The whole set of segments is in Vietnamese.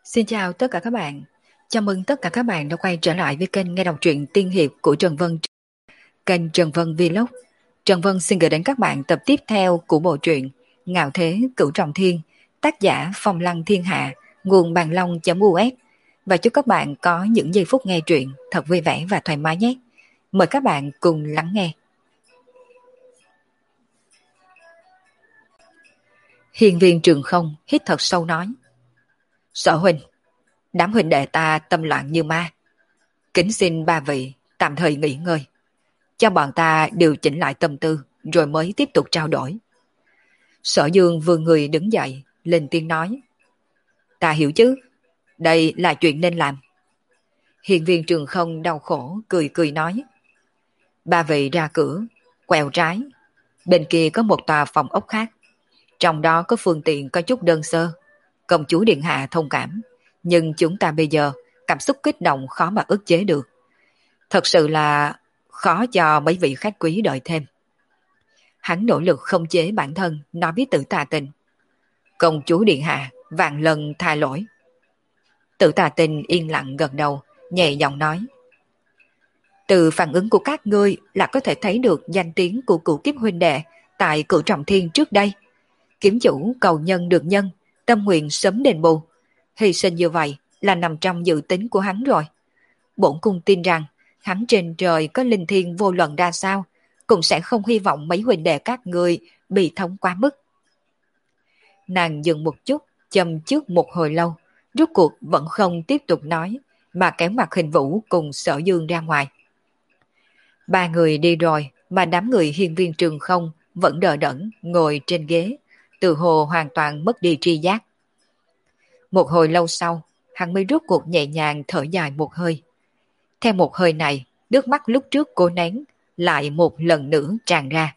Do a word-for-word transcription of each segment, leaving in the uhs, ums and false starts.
Xin chào tất cả các bạn. Chào mừng tất cả các bạn đã quay trở lại với kênh nghe đọc truyện tiên hiệp của Trần Vân. Kênh Trần Vân Vlog. Trần Vân xin gửi đến các bạn tập tiếp theo của bộ truyện Ngạo Thế Cửu Trọng Thiên, tác giả Phong Lăng Thiên Hạ, nguồn bàn long.us. Và chúc các bạn có những giây phút nghe truyện thật vui vẻ và thoải mái nhé. Mời các bạn cùng lắng nghe. Hiền viên Trường Không hít thật sâu nói: Sở huynh, đám huynh đệ ta tâm loạn như ma, kính xin ba vị tạm thời nghỉ ngơi, cho bọn ta điều chỉnh lại tâm tư rồi mới tiếp tục trao đổi. Sở Dương vươn người đứng dậy, lên tiếng nói: Ta hiểu chứ, đây là chuyện nên làm. Hiền viên Trường Không đau khổ cười cười nói: Ba vị ra cửa, quẹo trái, bên kia có một tòa phòng ốc khác, trong đó có phương tiện có chút đơn sơ, công chúa điện hạ thông cảm, nhưng chúng ta bây giờ cảm xúc kích động khó mà ức chế được. Thật sự là khó cho mấy vị khách quý đợi thêm. Hắn nỗ lực không chế bản thân, nói với Tử Tà Tình: Công chúa điện hạ vạn lần tha lỗi. Tử Tà Tình yên lặng gật đầu, nhẹ giọng nói: Từ phản ứng của các ngươi là có thể thấy được danh tiếng của cửu kiếp huynh đệ tại Cửu Trọng Thiên trước đây. Kiếm chủ cầu nhân được nhân, tâm nguyện sớm đền bù. Hy sinh như vậy là nằm trong dự tính của hắn rồi. Bổn cung tin rằng hắn trên trời có linh thiên vô luận ra sao, cũng sẽ không hy vọng mấy huynh đệ các ngươi bị thống quá mức. Nàng dừng một chút, châm trước một hồi lâu, rốt cuộc vẫn không tiếp tục nói, mà kéo mặt Hình Vũ cùng Sở Dương ra ngoài. Ba người đi rồi, mà đám người hiên viên Trường Không vẫn đờ đẫn ngồi trên ghế, từ hồ hoàn toàn mất đi tri giác. Một hồi lâu sau, hắn mới rốt cuộc nhẹ nhàng thở dài một hơi. Theo một hơi này, nước mắt lúc trước cố nén lại một lần nữa tràn ra.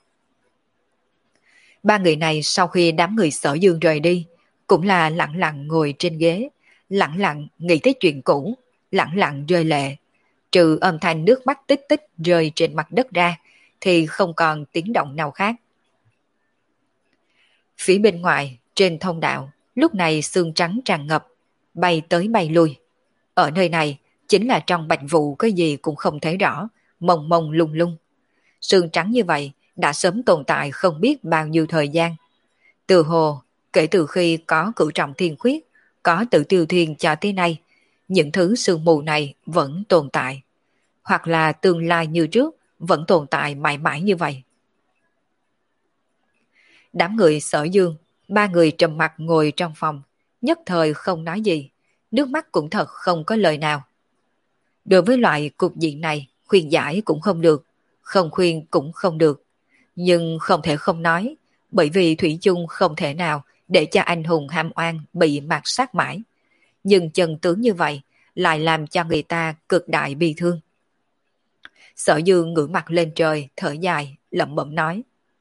Ba người này sau khi đám người Sở Dương rời đi, cũng là lặng lặng ngồi trên ghế, lặng lặng nghĩ tới chuyện cũ, lặng lặng rơi lệ. Trừ âm thanh nước mắt tích tích rơi trên mặt đất ra, thì không còn tiếng động nào khác. Phía bên ngoài, trên thông đạo, lúc này sương trắng tràn ngập, bay tới bay lui. Ở nơi này, chính là trong bạch vụ cái gì cũng không thấy rõ, mông mông lung lung. Sương trắng như vậy đã sớm tồn tại không biết bao nhiêu thời gian. Từ hồ, kể từ khi có Cửu Trọng Thiên Khuyết, có Tự Tiêu Thiên cho tới nay, những thứ sương mù này vẫn tồn tại. Hoặc là tương lai như trước, vẫn tồn tại mãi mãi như vậy. Đám người Sở Dương, ba người trầm mặc ngồi trong phòng, nhất thời không nói gì, nước mắt cũng thật không có lời nào. Đối với loại cục diện này, khuyên giải cũng không được, không khuyên cũng không được, nhưng không thể không nói, bởi vì thủy chung không thể nào để cho anh hùng ham oan bị mạt sát mãi. Nhưng chân tướng như vậy lại làm cho người ta cực đại bi thương. Sở Dương ngửa mặt lên trời, thở dài, lẩm bẩm nói: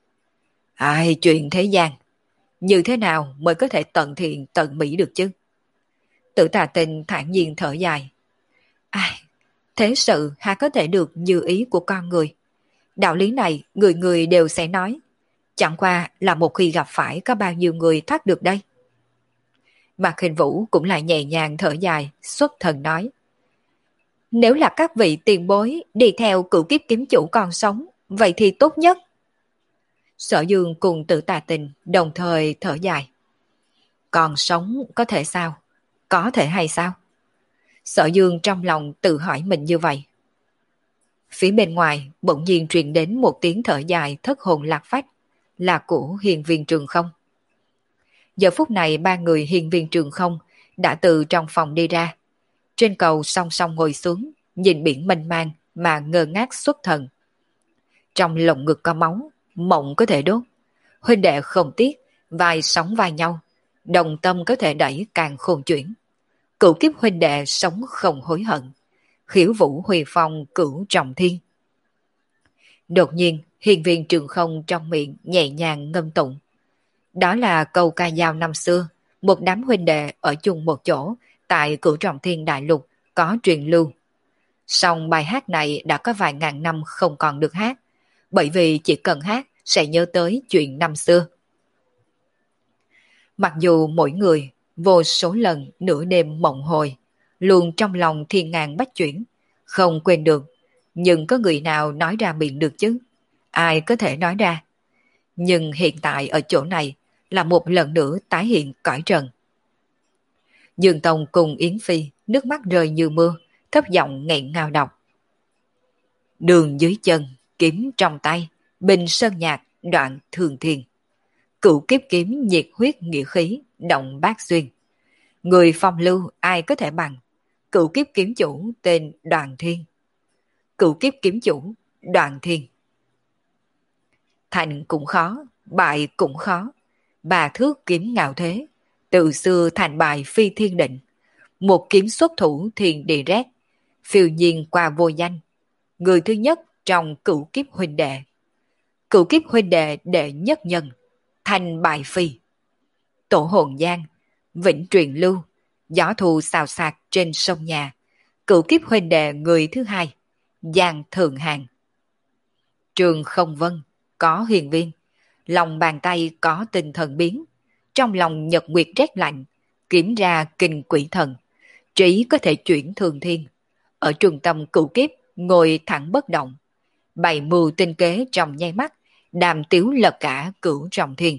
Ai, chuyện thế gian, như thế nào mới có thể tận thiện tận mỹ được chứ? Tử Tà Tình thản nhiên thở dài: Ai, thế sự há có thể được như ý của con người. Đạo lý này người người đều sẽ nói, chẳng qua là một khi gặp phải có bao nhiêu người thoát được đây. Mạc Hình Vũ cũng lại nhẹ nhàng thở dài, xuất thần nói: Nếu là các vị tiền bối đi theo cửu kiếp kiếm chủ còn sống, vậy thì tốt nhất. Sở Dương cùng Tử Tà Tình đồng thời thở dài: Còn sống có thể sao? Có thể hay sao? Sở Dương trong lòng tự hỏi mình như vậy. Phía bên ngoài bỗng nhiên truyền đến một tiếng thở dài thất hồn lạc phách, là của hiên viên Trường Không. Giờ phút này ba người hiên viên Trường Không đã từ trong phòng đi ra. Trên cầu song song ngồi xuống, nhìn biển mênh mang mà ngơ ngác xuất thần. Trong lồng ngực có máu, mộng có thể đốt. Huynh đệ không tiếc, vai sóng vai nhau, đồng tâm có thể đẩy càng khôn chuyển. Cửu kiếp huynh đệ sống không hối hận, khiếu vũ huy phong cửu trọng thiên. Đột nhiên, hiên viên Trường Không trong miệng nhẹ nhàng ngâm tụng. Đó là câu ca dao năm xưa, một đám huynh đệ ở chung một chỗ, tại cửu trọng thiên đại lục có truyền lưu. Song bài hát này đã có vài ngàn năm không còn được hát, bởi vì chỉ cần hát sẽ nhớ tới chuyện năm xưa. Mặc dù mỗi người vô số lần nửa đêm mộng hồi, luôn trong lòng thiên ngàn bách chuyển, không quên được, nhưng có người nào nói ra miệng được chứ? Ai có thể nói ra? Nhưng hiện tại ở chỗ này là một lần nữa tái hiện cõi trần. Dương Tông cùng Yến Phi nước mắt rơi như mưa, thấp giọng nghẹn ngào đọc. Đường dưới chân, kiếm trong tay, bình sơn nhạc, đoạn thường thiên. Cửu kiếp kiếm nhiệt huyết nghĩa khí, động bát xuyên. Người phong lưu ai có thể bằng. Cửu kiếp kiếm chủ tên Đoàn Thiên. Cửu kiếp kiếm chủ Đoàn Thiên. Thành cũng khó, bại cũng khó. Bà thước kiếm ngạo thế. Từ xưa thành bại phi thiên định. Một kiếm xuất thủ thiên địa rét. Phiêu nhiên qua vô danh. Người thứ nhất trong cửu kiếp huynh đệ. Cửu kiếp huynh đệ đệ nhất nhân. Thành bại phi. Tổ hồn giang. Vĩnh truyền lưu. Gió thu xào xạc trên sông nhà. Cửu kiếp huynh đệ người thứ hai. Giang Thượng Hàng. Trường Không Vân. Có huyền viên. Lòng bàn tay có tinh thần biến. Trong lòng nhật nguyệt rét lạnh. Kiểm ra kinh quỷ thần. Trí có thể chuyển thường thiên. Ở trung tâm cửu kiếp. Ngồi thẳng bất động. Bày mưu tinh kế trong nháy mắt. Đàm tiếu lật cả cửu trọng thiên.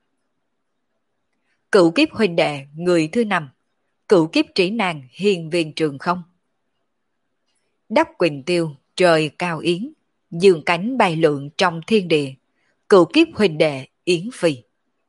Cửu kiếp huynh đệ người thứ năm. Cửu kiếp trí nàng hiền viên Trường Không. Đắp quỳnh tiêu trời cao yến. Dương cánh bay lượn trong thiên địa. Cửu kiếp huynh đệ Yến Phi.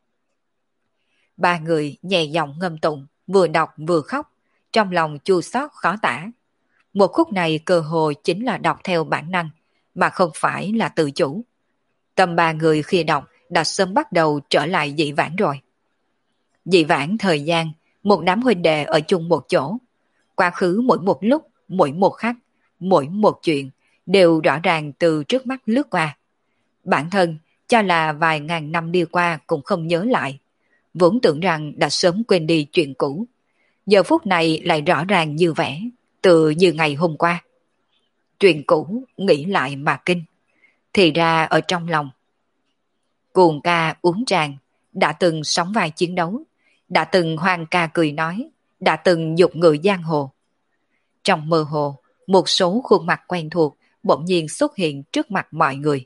Ba người nhẹ giọng ngâm tụng, vừa đọc vừa khóc, trong lòng chua xót khó tả. Một khúc này cơ hồ chính là đọc theo bản năng, mà không phải là tự chủ. Tâm ba người khi đọc đã sớm bắt đầu trở lại dị vãng rồi. Dị vãng thời gian, một đám huynh đệ ở chung một chỗ. Quá khứ mỗi một lúc, mỗi một khắc, mỗi một chuyện đều rõ ràng từ trước mắt lướt qua. Bản thân cho là vài ngàn năm đi qua cũng không nhớ lại. Vốn tưởng rằng đã sớm quên đi chuyện cũ. Giờ phút này lại rõ ràng như vẻ, tự như ngày hôm qua. Chuyện cũ nghĩ lại mà kinh. Thì ra ở trong lòng. Cuồng ca uống tràng, đã từng sóng vai chiến đấu, đã từng hoang ca cười nói, đã từng dục ngựa giang hồ. Trong mơ hồ, một số khuôn mặt quen thuộc bỗng nhiên xuất hiện trước mặt mọi người.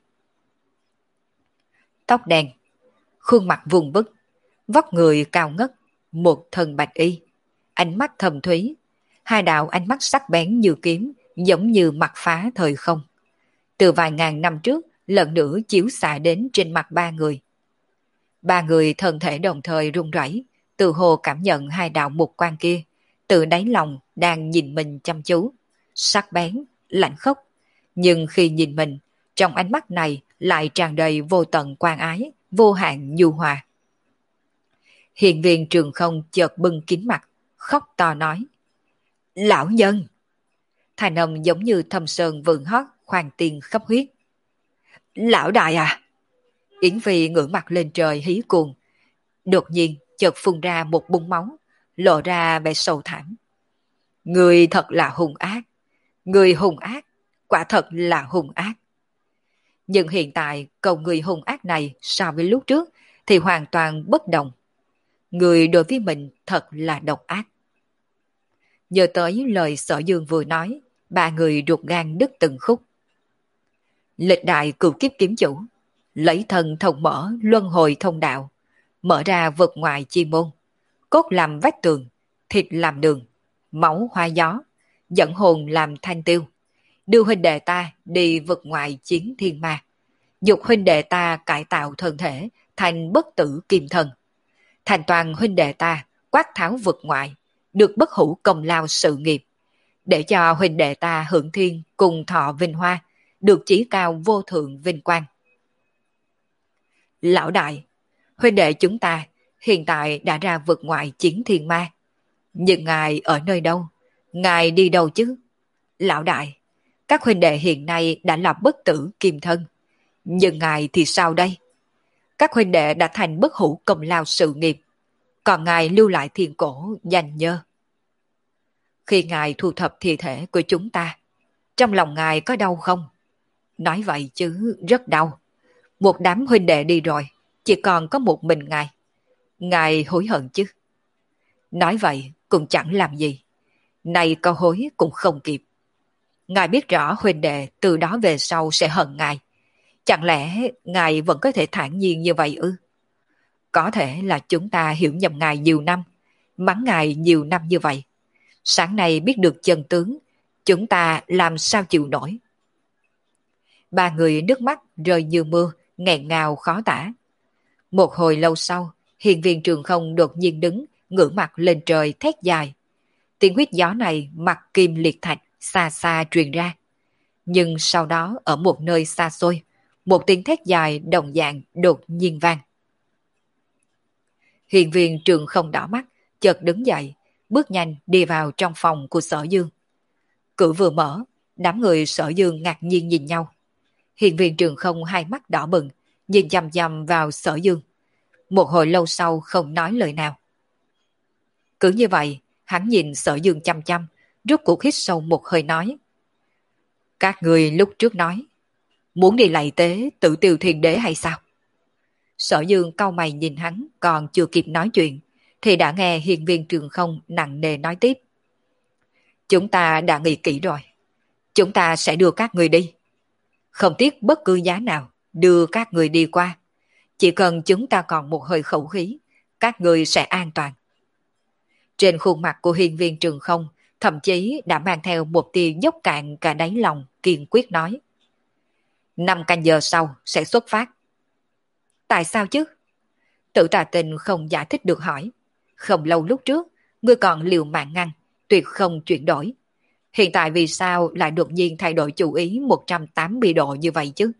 Tóc đen, khuôn mặt vùng vức, vóc người cao ngất, một thân bạch y, ánh mắt thầm thúy, hai đạo ánh mắt sắc bén như kiếm, giống như mặt phá thời không. Từ vài ngàn năm trước, lần nữa chiếu xạ đến trên mặt ba người. Ba người thân thể đồng thời run rẩy, từ hồ cảm nhận hai đạo mục quan kia, từ đáy lòng đang nhìn mình chăm chú, sắc bén, lạnh khốc. Nhưng khi nhìn mình, trong ánh mắt này lại tràn đầy vô tận quan ái, vô hạn nhu hòa. Hiền viên Trường Không chợt bưng kín mặt, khóc to nói. Lão nhân! Thành âm giống như thâm sơn vượng hót, khoan tiên khắp huyết. Lão đại à! Yến Phi ngửa mặt lên trời hí cuồng. Đột nhiên chợt phun ra một búng máu, lộ ra vẻ sầu thảm. Người thật là hung ác. Người hung ác, quả thật là hung ác. Nhưng hiện tại câu người hung ác này so với lúc trước thì hoàn toàn bất đồng. Người đối với mình thật là độc ác. Nhớ tới lời Sở Dương vừa nói, ba người ruột gan đứt từng khúc. Lịch đại cửu kiếp kiếm chủ, lấy thân thông mở luân hồi thông đạo, mở ra vực ngoài chi môn, cốt làm vách tường, thịt làm đường, máu hoa gió, dẫn hồn làm thanh tiêu, đưa huynh đệ ta đi vực ngoài chiến thiên ma, dục huynh đệ ta cải tạo thân thể thành bất tử kim thần, thành toàn huynh đệ ta quát tháo vực ngoại, được bất hủ công lao sự nghiệp, để cho huynh đệ ta hưởng thiên cùng thọ vinh hoa, được chí cao vô thượng vinh quang. Lão đại, huynh đệ chúng ta hiện tại đã ra vực ngoại chiến thiên ma, nhưng ngài ở nơi đâu? Ngài đi đâu chứ? Lão đại, các huynh đệ hiện nay đã là bất tử kim thân, nhưng ngài thì sao đây? Các huynh đệ đã thành bất hủ công lao sự nghiệp, còn ngài lưu lại thiên cổ danh nhơ. Khi ngài thu thập thi thể của chúng ta, trong lòng ngài có đau không? Nói vậy chứ rất đau. Một đám huynh đệ đi rồi, chỉ còn có một mình ngài. Ngài hối hận chứ? Nói vậy cũng chẳng làm gì. Này câu hối cũng không kịp. Ngài biết rõ huynh đệ từ đó về sau sẽ hận ngài. Chẳng lẽ ngài vẫn có thể thản nhiên như vậy ư? Có thể là chúng ta hiểu nhầm ngài nhiều năm, mắng ngài nhiều năm như vậy. Sáng nay biết được chân tướng, chúng ta làm sao chịu nổi. Ba người nước mắt rơi như mưa, nghẹn ngào khó tả. Một hồi lâu sau, hiền viên Trường Không đột nhiên đứng, ngửa mặt lên trời thét dài. Tiếng huyết gió này mặt kim liệt thạch, xa xa truyền ra. Nhưng sau đó ở một nơi xa xôi, một tiếng thét dài đồng dạng đột nhiên vang. Hiền viên Trường Không đỏ mắt, chợt đứng dậy, bước nhanh đi vào trong phòng của Sở Dương. Cửa vừa mở, đám người Sở Dương ngạc nhiên nhìn nhau. Hiền viên Trường Không hai mắt đỏ bừng, nhìn chằm chằm vào Sở Dương. Một hồi lâu sau không nói lời nào. Cứ như vậy, hắn nhìn Sở Dương chăm chăm, rút cuộc hít sâu một hơi nói. Các người lúc trước nói, muốn đi lạy tế tự tiêu thiên đế hay sao? Sở Dương cau mày nhìn hắn, còn chưa kịp nói chuyện, thì đã nghe hiền viên Trường Không nặng nề nói tiếp. Chúng ta đã nghĩ kỹ rồi. Chúng ta sẽ đưa các người đi. Không tiếc bất cứ giá nào, đưa các người đi qua. Chỉ cần chúng ta còn một hơi khẩu khí, các người sẽ an toàn. Trên khuôn mặt của hiền viên Trường Không, thậm chí đã mang theo một tia dốc cạn cả đáy lòng, kiên quyết nói. Năm canh giờ sau sẽ xuất phát. Tại sao chứ? Tự Tà Tình không giải thích được hỏi. Không lâu lúc trước, ngươi còn liều mạng ngăn, tuyệt không chuyển đổi. Hiện tại vì sao lại đột nhiên thay đổi chủ ý một trăm tám mươi độ như vậy chứ?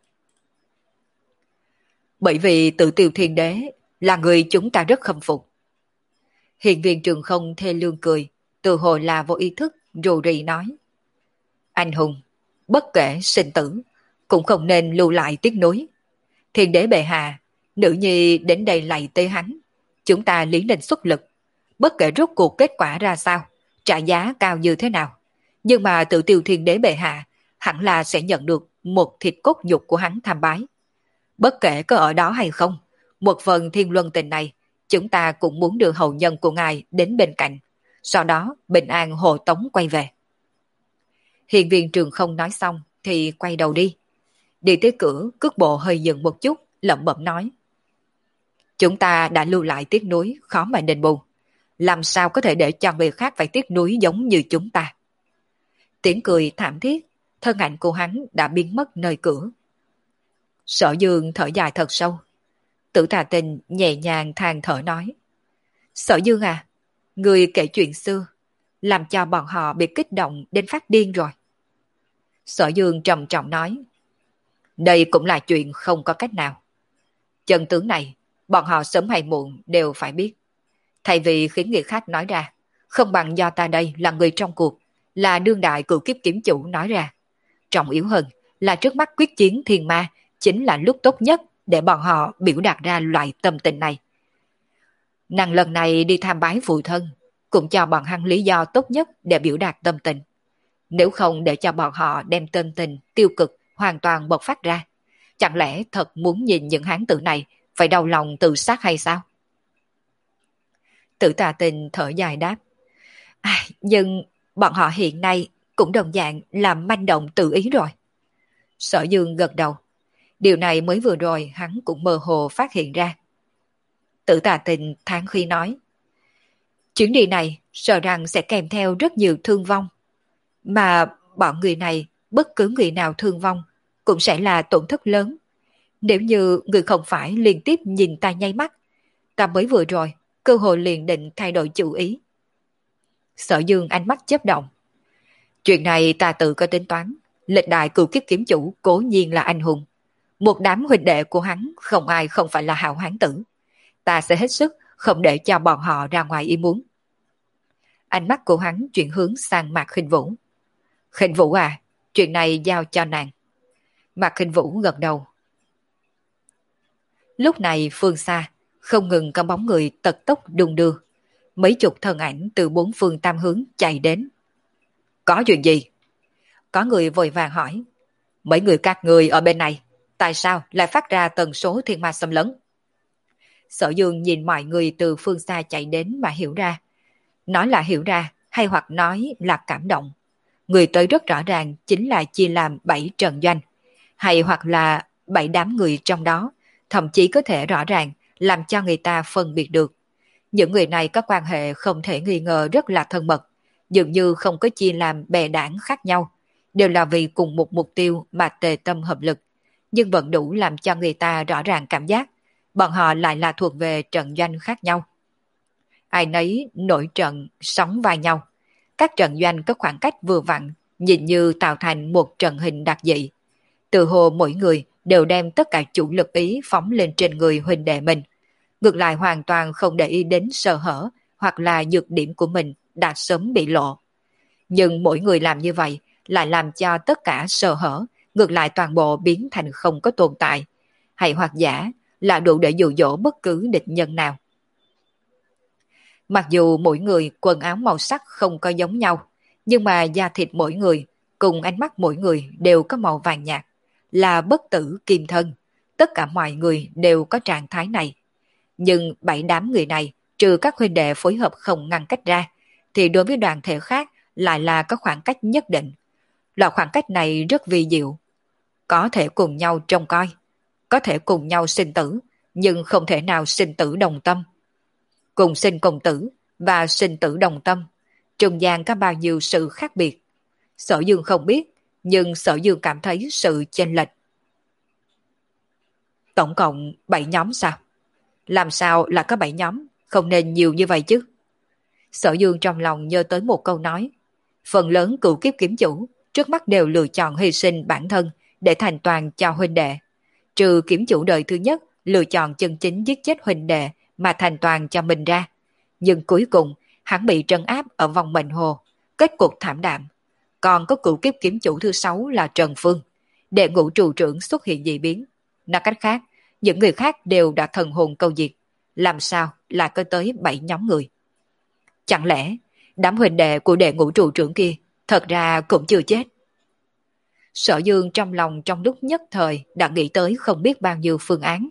Bởi vì tự tiêu thiên đế là người chúng ta rất khâm phục. Hiền viên Trường Không thê lương cười, từ hồi là vô ý thức, rù rì nói. Anh hùng, bất kể sinh tử, cũng không nên lưu lại tiếc nuối. Thiên đế bệ hạ, nữ nhi đến đây lạy tế hắn. Chúng ta lý nên xuất lực. Bất kể rốt cuộc kết quả ra sao, trả giá cao như thế nào. Nhưng mà tự tiêu thiên đế bệ hạ, hẳn là sẽ nhận được một thịt cốt nhục của hắn tham bái. Bất kể có ở đó hay không, một phần thiên luân tình này, chúng ta cũng muốn đưa hậu nhân của ngài đến bên cạnh. Sau đó bình an hộ tống quay về. Hiền viên Trường Không nói xong thì quay đầu đi. Đi tới cửa, cước bộ hơi dừng một chút, lẩm bẩm nói. Chúng ta đã lưu lại tiếc nuối, khó mà đền bù. Làm sao có thể để cho người khác phải tiếc nuối giống như chúng ta? Tiếng cười thảm thiết, thân ảnh của hắn đã biến mất nơi cửa. Sở Dương thở dài thật sâu. Tử Tà Tình nhẹ nhàng than thở nói. Sở Dương à, người kể chuyện xưa, làm cho bọn họ bị kích động đến phát điên rồi. Sở Dương trầm trọng nói. Đây cũng là chuyện không có cách nào. Chân tướng này, bọn họ sớm hay muộn đều phải biết. Thay vì khiến người khác nói ra, không bằng do ta đây là người trong cuộc, là đương đại cựu kiếp kiếm chủ nói ra. Trọng yếu hơn là trước mắt quyết chiến thiên ma chính là lúc tốt nhất để bọn họ biểu đạt ra loại tâm tình này. Nàng lần này đi tham bái phụ thân, cũng cho bọn hắn lý do tốt nhất để biểu đạt tâm tình. Nếu không để cho bọn họ đem tâm tình tiêu cực hoàn toàn bộc phát ra, chẳng lẽ thật muốn nhìn những hán tử này phải đau lòng tự sát hay sao? Tử Tà Tình thở dài đáp. À, nhưng bọn họ hiện nay cũng đồng dạng làm manh động tự ý rồi. Sở Dương gật đầu. Điều này mới vừa rồi hắn cũng mơ hồ phát hiện ra. Tử Tà Tình thán khi nói. Chuyến đi này sợ rằng sẽ kèm theo rất nhiều thương vong. Mà bọn người này, bất cứ người nào thương vong, cũng sẽ là tổn thất lớn. Nếu như người không phải liên tiếp nhìn ta nháy mắt, ta mới vừa rồi, cơ hội liền định thay đổi chủ ý. Sở Dương ánh mắt chớp động. Chuyện này ta tự có tính toán. Lịch đại cựu kiếp kiếm chủ cố nhiên là anh hùng. Một đám huynh đệ của hắn không ai không phải là hảo hán tử. Ta sẽ hết sức không để cho bọn họ ra ngoài ý muốn. Ánh mắt của hắn chuyển hướng sang Mạc Khinh Vũ. Khinh Vũ à, chuyện này giao cho nàng. Mạc Khinh Vũ gật đầu. Lúc này phương xa, không ngừng có bóng người tật tốc đung đưa. Mấy chục thân ảnh từ bốn phương tam hướng chạy đến. Có chuyện gì? Có người vội vàng hỏi. Mấy người các người ở bên này, tại sao lại phát ra tần số thiên ma xâm lấn? Sở Dương nhìn mọi người từ phương xa chạy đến mà hiểu ra, Nói là hiểu ra, hay hoặc nói là cảm động. Người tới rất rõ ràng chính là chia làm bảy trận doanh, hay hoặc là bảy đám người trong đó, thậm chí có thể rõ ràng làm cho người ta phân biệt được. Những người này có quan hệ không thể nghi ngờ rất là thân mật, dường như không có chia làm bè đảng khác nhau, đều là vì cùng một mục tiêu mà tề tâm hợp lực, nhưng vẫn đủ làm cho người ta rõ ràng cảm giác bọn họ lại là thuộc về trận doanh khác nhau. Ai nấy nổi trận sóng vai nhau, các trận doanh có khoảng cách vừa vặn, nhìn như tạo thành một trận hình đặc dị. Từ hồ mỗi người đều đem tất cả chủ lực ý phóng lên trên người huynh đệ mình, ngược lại hoàn toàn không để ý đến sơ hở hoặc là nhược điểm của mình đã sớm bị lộ. Nhưng mỗi người làm như vậy lại làm cho tất cả sơ hở ngược lại toàn bộ biến thành không có tồn tại, hay hoặc giả là đủ để dụ dỗ bất cứ địch nhân nào. Mặc dù mỗi người quần áo màu sắc không có giống nhau, nhưng mà da thịt mỗi người cùng ánh mắt mỗi người đều có màu vàng nhạt, là bất tử kim thân. Tất cả mọi người đều có trạng thái này. Nhưng bảy đám người này, trừ các huynh đệ phối hợp không ngăn cách ra, thì đối với đoàn thể khác lại là có khoảng cách nhất định. Loại khoảng cách này rất vi diệu. Có thể cùng nhau trông coi, có thể cùng nhau sinh tử, nhưng không thể nào sinh tử đồng tâm. Cùng sinh cùng tử và sinh tử đồng tâm, trung gian có bao nhiêu sự khác biệt. Sở Dương không biết, nhưng Sở Dương cảm thấy sự chênh lệch. Tổng cộng bảy nhóm sao? Làm sao là có bảy nhóm, không nên nhiều như vậy chứ? Sở Dương trong lòng nhớ tới một câu nói. Phần lớn cựu kiếp kiếm chủ trước mắt đều lựa chọn hy sinh bản thân để thành toàn cho huynh đệ. Trừ kiếm chủ đời thứ nhất lựa chọn chân chính giết chết huynh đệ mà thành toàn cho mình ra. Nhưng cuối cùng hắn bị trấn áp ở vòng mệnh hồ, kết cục thảm đạm. Còn có cựu kiếp kiếm chủ thứ sáu là Trần Phương, đệ ngũ trụ trưởng xuất hiện dị biến. Nói cách khác, những người khác đều đã thần hồn câu diệt. Làm sao lại có tới bảy nhóm người? Chẳng lẽ đám huynh đệ của đệ ngũ trụ trưởng kia thật ra cũng chưa chết? Sở Dương trong lòng trong lúc nhất thời đã nghĩ tới không biết bao nhiêu phương án.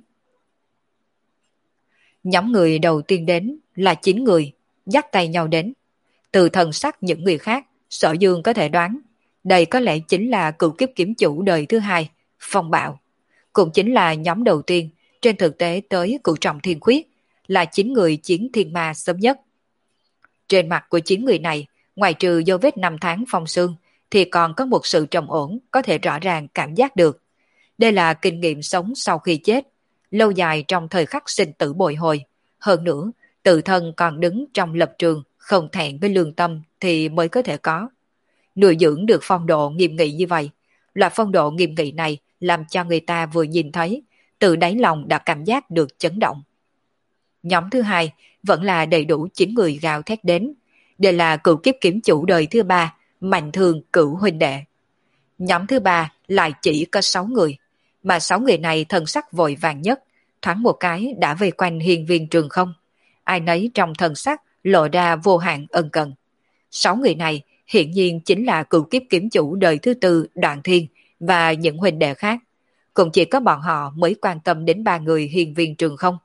Nhóm người đầu tiên đến là chín người, dắt tay nhau đến. Từ thần sắc những người khác, Sở Dương có thể đoán, đây có lẽ chính là cựu kiếp kiếm chủ đời thứ hai, Phong Bạo. Cũng chính là nhóm đầu tiên, trên thực tế tới cửu trọng thiên khuyết, là chín người chiến thiên ma sớm nhất. Trên mặt của chín người này, ngoài trừ dấu vết năm tháng phong sương, thì còn có một sự trầm ổn có thể rõ ràng cảm giác được. Đây là kinh nghiệm sống sau khi chết, lâu dài trong thời khắc sinh tử bồi hồi. Hơn nữa, tự thân còn đứng trong lập trường, không thẹn với lương tâm thì mới có thể có. Nuôi dưỡng được phong độ nghiêm nghị như vậy, loại phong độ nghiêm nghị này làm cho người ta vừa nhìn thấy, từ đáy lòng đã cảm giác được chấn động. Nhóm thứ hai vẫn là đầy đủ chín người gào thét đến. Đây là cựu kiếp kiếm chủ đời thứ ba, Mạnh Thường cửu huynh đệ. Nhóm thứ ba lại chỉ có sáu người, mà sáu người này thần sắc vội vàng nhất, thoáng một cái đã vây quanh hiên viên Trường Không. Ai nấy trong thần sắc lộ ra vô hạn ân cần. Sáu người này hiện nhiên chính là cựu kiếp kiếm chủ đời thứ tư Đoạn Thiên và những huynh đệ khác. Cũng chỉ có bọn họ mới quan tâm đến ba người hiên viên Trường Không.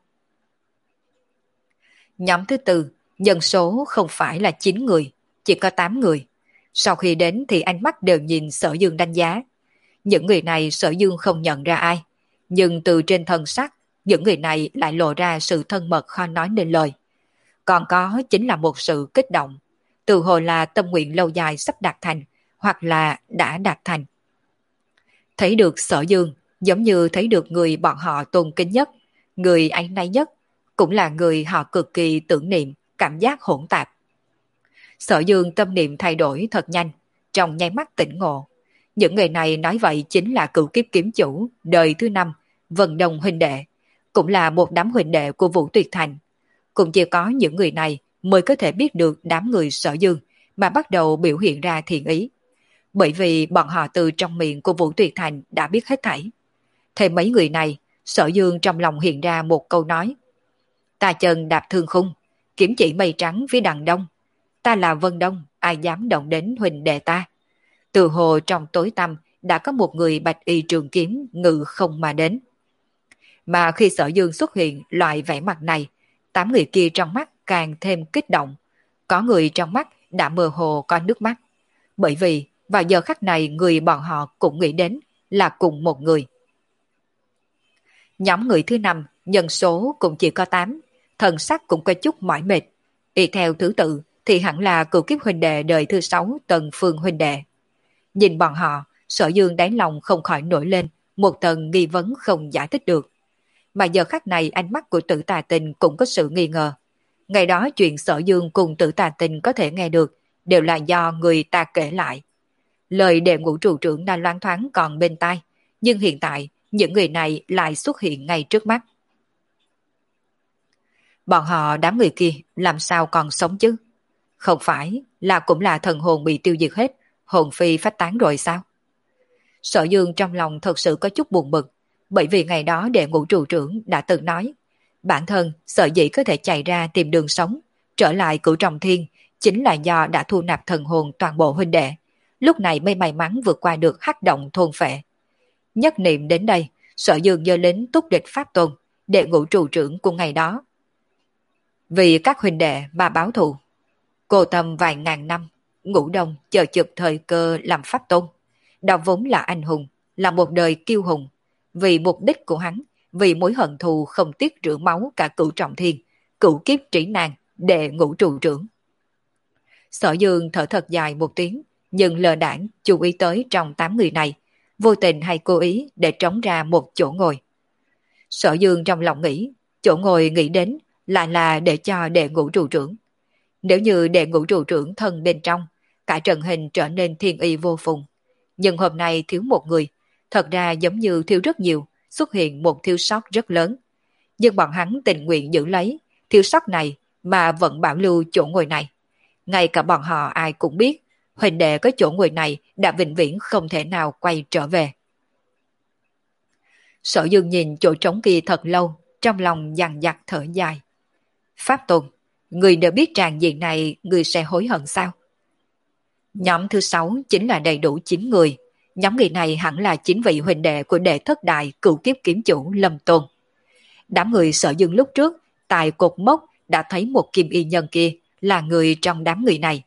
Nhóm thứ tư, nhân số không phải là chín người, chỉ có tám người. Sau khi đến thì ánh mắt đều nhìn Sở Dương đánh giá. Những người này Sở Dương không nhận ra ai, nhưng từ trên thân sắc, những người này lại lộ ra sự thân mật khó nói nên lời. Còn có chính là một sự kích động, từ hồi là tâm nguyện lâu dài sắp đạt thành, hoặc là đã đạt thành. Thấy được Sở Dương, giống như thấy được người bọn họ tôn kính nhất, người áy náy nhất, cũng là người họ cực kỳ tưởng niệm, cảm giác hỗn tạp. Sở Dương tâm niệm thay đổi thật nhanh, trong nháy mắt tỉnh ngộ. Những người này nói vậy chính là cựu kiếp kiếm chủ, đời thứ năm, Vân Đông huynh đệ, cũng là một đám huynh đệ của Vũ Tuyệt Thành. Cũng chỉ có những người này mới có thể biết được đám người Sở Dương mà bắt đầu biểu hiện ra thiện ý. Bởi vì bọn họ từ trong miệng của Vũ Tuyệt Thành đã biết hết thảy. Thêm mấy người này, Sở Dương trong lòng hiện ra một câu nói. Ta chân đạp thương khung, kiếm chỉ mây trắng phía đằng đông. Ta là Vân Đông, ai dám động đến huynh đệ ta. Từ hồ trong tối tăm đã có một người bạch y trường kiếm ngự không mà đến. Mà khi Sở Dương xuất hiện loại vẻ mặt này, tám người kia trong mắt càng thêm kích động. Có người trong mắt đã mơ hồ có nước mắt. Bởi vì vào giờ khắc này người bọn họ cũng nghĩ đến là cùng một người. Nhóm người thứ năm, nhân số cũng chỉ có tám, thần sắc cũng có chút mỏi mệt. Y theo thứ tự thì hẳn là cựu kiếp huynh đệ đời thứ sáu Tần Phương huynh đệ. Nhìn bọn họ, Sở Dương đáy lòng không khỏi nổi lên một tầng nghi vấn không giải thích được. Mà giờ khắc này ánh mắt của Tử Tà Tình cũng có sự nghi ngờ. Ngày đó chuyện Sở Dương cùng Tử Tà Tình có thể nghe được đều là do người ta kể lại. Lời đệ ngũ trụ trưởng đã loáng thoáng còn bên tai, nhưng hiện tại những người này lại xuất hiện ngay trước mắt. Bọn họ đám người kia làm sao còn sống chứ? Không phải là cũng là thần hồn bị tiêu diệt hết, hồn phi phách tán rồi sao? Sở Dương trong lòng thật sự có chút buồn bực, bởi vì ngày đó đệ ngũ trụ trưởng đã từng nói, bản thân sở dĩ có thể chạy ra tìm đường sống, trở lại cửu trọng thiên, chính là do đã thu nạp thần hồn toàn bộ huynh đệ, lúc này mới may mắn vượt qua được hắc động thôn phệ. Nhất niệm đến đây, Sở Dương giơ lên túc địch pháp tôn, đệ ngũ trụ trưởng của ngày đó. Vì các huynh đệ mà báo thù, cô tâm vài ngàn năm, ngũ đông chờ chụp thời cơ làm pháp tôn. Đó vốn là anh hùng, là một đời kiêu hùng. Vì mục đích của hắn, vì mối hận thù không tiếc rửa máu cả cửu trọng thiên, cửu kiếp trĩ nàng, đệ ngũ trụ trưởng. Sở Dương thở thật dài một tiếng, nhưng lờ đảng chú ý tới trong tám người này, vô tình hay cố ý để trống ra một chỗ ngồi. Sở Dương trong lòng nghĩ, chỗ ngồi nghĩ đến là là để cho đệ ngũ trụ trưởng. Nếu như đệ ngũ trụ trưởng thân bên trong, cả trận hình trở nên thiên y vô phùng. Nhưng hôm nay thiếu một người, thật ra giống như thiếu rất nhiều, xuất hiện một thiếu sót rất lớn. Nhưng bọn hắn tình nguyện giữ lấy thiếu sót này mà vẫn bảo lưu chỗ ngồi này. Ngay cả bọn họ ai cũng biết, huynh đệ có chỗ ngồi này đã vĩnh viễn không thể nào quay trở về. Sở Dương nhìn chỗ trống kia thật lâu, trong lòng dằn vặt thở dài. Pháp Tôn, người đã biết tràn diện này người sẽ hối hận sao? Nhóm thứ sáu chính là đầy đủ chín người. Nhóm người này hẳn là chín vị huynh đệ của đệ thất đại cửu kiếp kiếm chủ Lâm Tôn. Đám người Sở Dương lúc trước, tại cột mốc đã thấy một kim y nhân kia là người trong đám người này.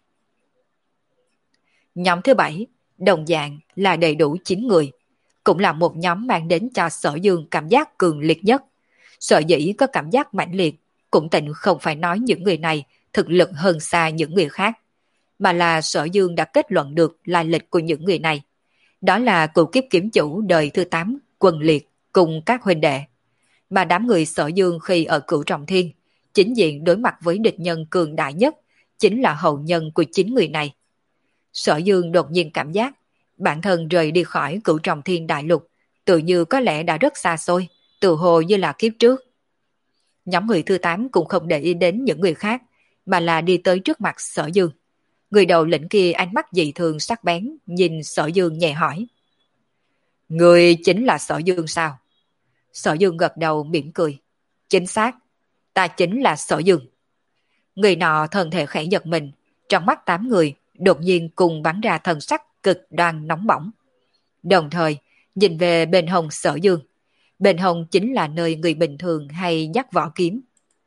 Nhóm thứ bảy, đồng dạng là đầy đủ chín người. Cũng là một nhóm mang đến cho Sở Dương cảm giác cường liệt nhất. Sở dĩ có cảm giác mãnh liệt, cũng tịnh không phải nói những người này thực lực hơn xa những người khác, mà là Sở Dương đã kết luận được lai lịch của những người này. Đó là cựu kiếp kiếm chủ đời thứ tám, Quân Liệt, cùng các huynh đệ. Mà đám người Sở Dương khi ở cửu trọng thiên, chính diện đối mặt với địch nhân cường đại nhất, chính là hậu nhân của chín người này. Sở Dương đột nhiên cảm giác, bản thân rời đi khỏi cửu trọng thiên đại lục, tự như có lẽ đã rất xa xôi, tự hồ như là kiếp trước. Nhóm người thứ tám cũng không để ý đến những người khác, mà là đi tới trước mặt Sở Dương. Người đầu lĩnh kia ánh mắt dị thường sắc bén, nhìn Sở Dương nhẹ hỏi. Người chính là Sở Dương sao? Sở Dương gật đầu mỉm cười. Chính xác, ta chính là Sở Dương. Người nọ thân thể khẽ giật mình, trong mắt tám người đột nhiên cùng bắn ra thần sắc cực đoan nóng bỏng. Đồng thời, nhìn về bên hông Sở Dương. Bên hông chính là nơi người bình thường hay dắt vỏ kiếm.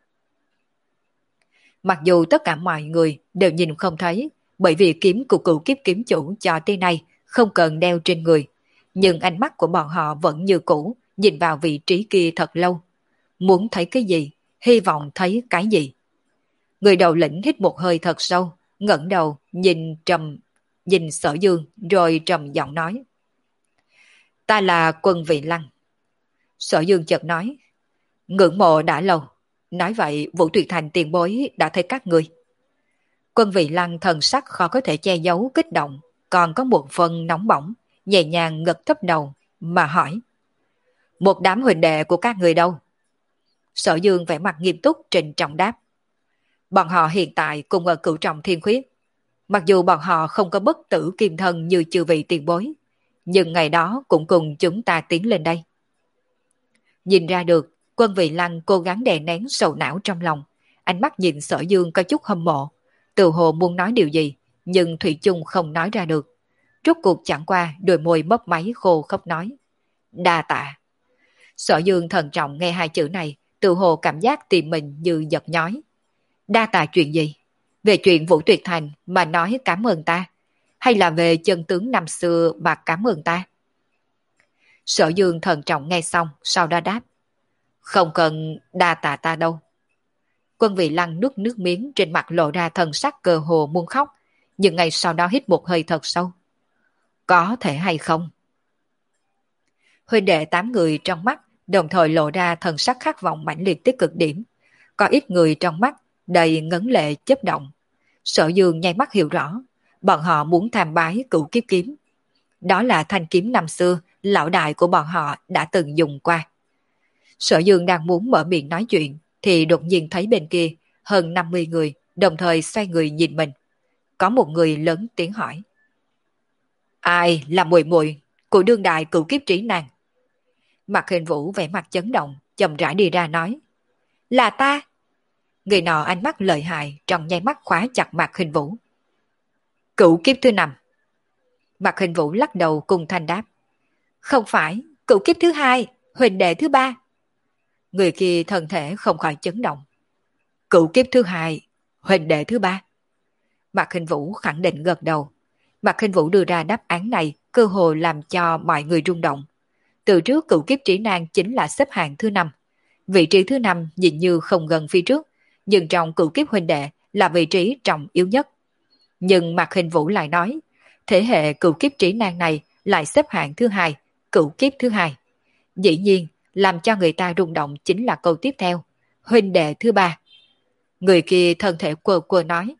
Mặc dù tất cả mọi người đều nhìn không thấy, bởi vì kiếm của cựu kiếp kiếm chủ cho tới nay không cần đeo trên người, nhưng ánh mắt của bọn họ vẫn như cũ, nhìn vào vị trí kia thật lâu. Muốn thấy cái gì, hy vọng thấy cái gì. Người đầu lĩnh hít một hơi thật sâu, ngẩng đầu nhìn trầm, nhìn Sở Dương rồi trầm giọng nói. Ta là Quân Vị Lăng. Sở Dương chợt nói, ngưỡng mộ đã lâu, nói vậy Vũ Tuyệt Thành tiền bối đã thấy các người. Quân Vị Lăng thần sắc khó có thể che giấu kích động, còn có một phần nóng bỏng, nhẹ nhàng gật thấp đầu, mà hỏi. Một đám huynh đệ của các người đâu? Sở Dương vẻ mặt nghiêm túc trịnh trọng đáp. Bọn họ hiện tại cùng ở cửu trọng thiên khuyết. Mặc dù bọn họ không có bất tử kim thân như chư vị tiền bối, nhưng ngày đó cũng cùng chúng ta tiến lên đây. Nhìn ra được, Quân Vị Lăng cố gắng đè nén sầu não trong lòng, ánh mắt nhìn Sở Dương có chút hâm mộ, tự hồ muốn nói điều gì, nhưng thủy chung không nói ra được. Rốt cuộc chẳng qua đôi môi mấp máy khô khóc nói. Đa tạ. Sở Dương thận trọng nghe hai chữ này, tự hồ cảm giác tìm mình như giật nhói. Đa tạ chuyện gì? Về chuyện Vũ Tuyệt Thành mà nói cảm ơn ta, hay là về chân tướng năm xưa mà cảm ơn ta? Sở Dương thận trọng nghe xong, sau đó đáp. Không cần đa tạ ta đâu. Quân Vị Lăng nuốt nước miếng, trên mặt lộ ra thần sắc cơ hồ muốn khóc, nhưng ngay sau đó hít một hơi thật sâu. Có thể hay không? Huynh đệ tám người trong mắt đồng thời lộ ra thần sắc khát vọng mãnh liệt tới cực điểm. Có ít người trong mắt đầy ngấn lệ chớp động. Sở Dương nháy mắt hiểu rõ, bọn họ muốn tham bái cửu kiếp kiếm. Đó là thanh kiếm năm xưa lão đại của bọn họ đã từng dùng qua. Sở Dương đang muốn mở miệng nói chuyện thì đột nhiên thấy bên kia hơn năm mươi người đồng thời xoay người nhìn mình. Có một người lớn tiếng hỏi. Ai là muội muội của đương đại cửu kiếp trí nàng? Mạc Hình Vũ vẻ mặt chấn động, chậm rãi đi ra nói. Là ta. Người nọ ánh mắt lợi hại trong nháy mắt khóa chặt Mạc Hình Vũ. Cửu kiếp thứ năm. Mạc Hình Vũ lắc đầu cùng thanh đáp. Không phải, cửu kiếp thứ hai, huỳnh đệ thứ ba. Người kia thân thể không khỏi chấn động. Cửu kiếp thứ hai, huỳnh đệ thứ ba. Mạc Hình Vũ khẳng định gật đầu. Mạc Hình Vũ đưa ra đáp án này cơ hồ làm cho mọi người rung động. Từ trước cửu kiếp trí nan chính là xếp hạng thứ năm. Vị trí thứ năm nhìn như không gần phía trước, nhưng trong cửu kiếp huynh đệ là vị trí trọng yếu nhất. Nhưng Mạc Hình Vũ lại nói, thế hệ cửu kiếp trí nan này lại xếp hạng thứ hai, cửu kiếp thứ hai. Dĩ nhiên, làm cho người ta rung động chính là câu tiếp theo, huynh đệ thứ ba. Người kia thân thể quơ quơ nói.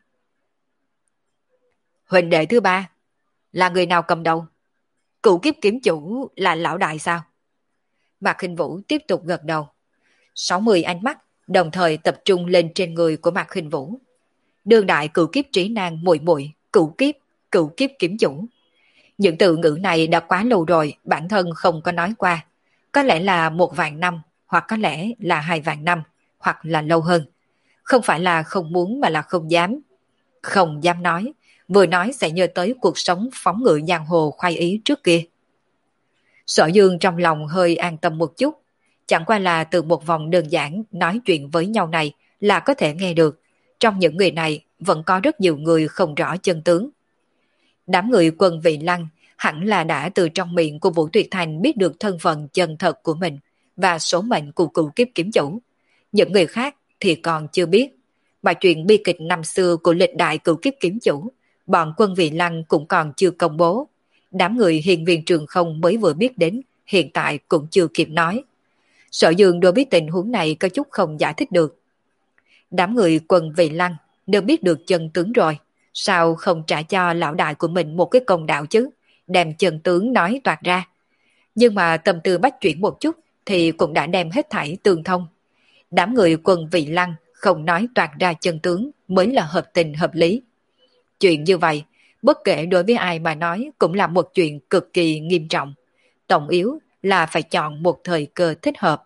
Huynh đệ thứ ba, là người nào cầm đầu? Cửu kiếp kiếm chủ là lão đại sao? Mạc Hình Vũ tiếp tục gật đầu. sáu mươi ánh mắt đồng thời tập trung lên trên người của Mạc Hình Vũ. Đương đại cửu kiếp trí nan muội muội, cửu kiếp, cửu kiếp kiếm chủ. Những từ ngữ này đã quá lâu rồi, bản thân không có nói qua. Có lẽ là một vạn năm, hoặc có lẽ là hai vạn năm, hoặc là lâu hơn. Không phải là không muốn mà là không dám. Không dám nói, vừa nói sẽ nhớ tới cuộc sống phóng ngựa giang hồ khoái ý trước kia. Sở Dương trong lòng hơi an tâm một chút, chẳng qua là từ một vòng đơn giản nói chuyện với nhau này là có thể nghe được. Trong những người này vẫn có rất nhiều người không rõ chân tướng. Đám người Quân Vị Lăng hẳn là đã từ trong miệng của Vũ Tuyệt Thành biết được thân phận chân thật của mình và số mệnh của cửu kiếp kiếm chủ. Những người khác thì còn chưa biết. Mà chuyện bi kịch năm xưa của lịch đại cửu kiếp kiếm chủ, bọn Quân Vị Lăng cũng còn chưa công bố. Đám người hiền viên trường không mới vừa biết đến, hiện tại cũng chưa kịp nói. Sở Dương đối với tình huống này có chút không giải thích được. Đám người Quân Vị Lăng đều biết được chân tướng rồi, sao không trả cho lão đại của mình một cái công đạo chứ, đem chân tướng nói toạc ra. Nhưng mà tâm tư bách chuyển một chút thì cũng đã đem hết thảy tương thông. Đám người Quân Vị Lăng không nói toạc ra chân tướng mới là hợp tình hợp lý. Chuyện như vậy, bất kể đối với ai mà nói cũng là một chuyện cực kỳ nghiêm trọng. Tổng yếu là phải chọn một thời cơ thích hợp.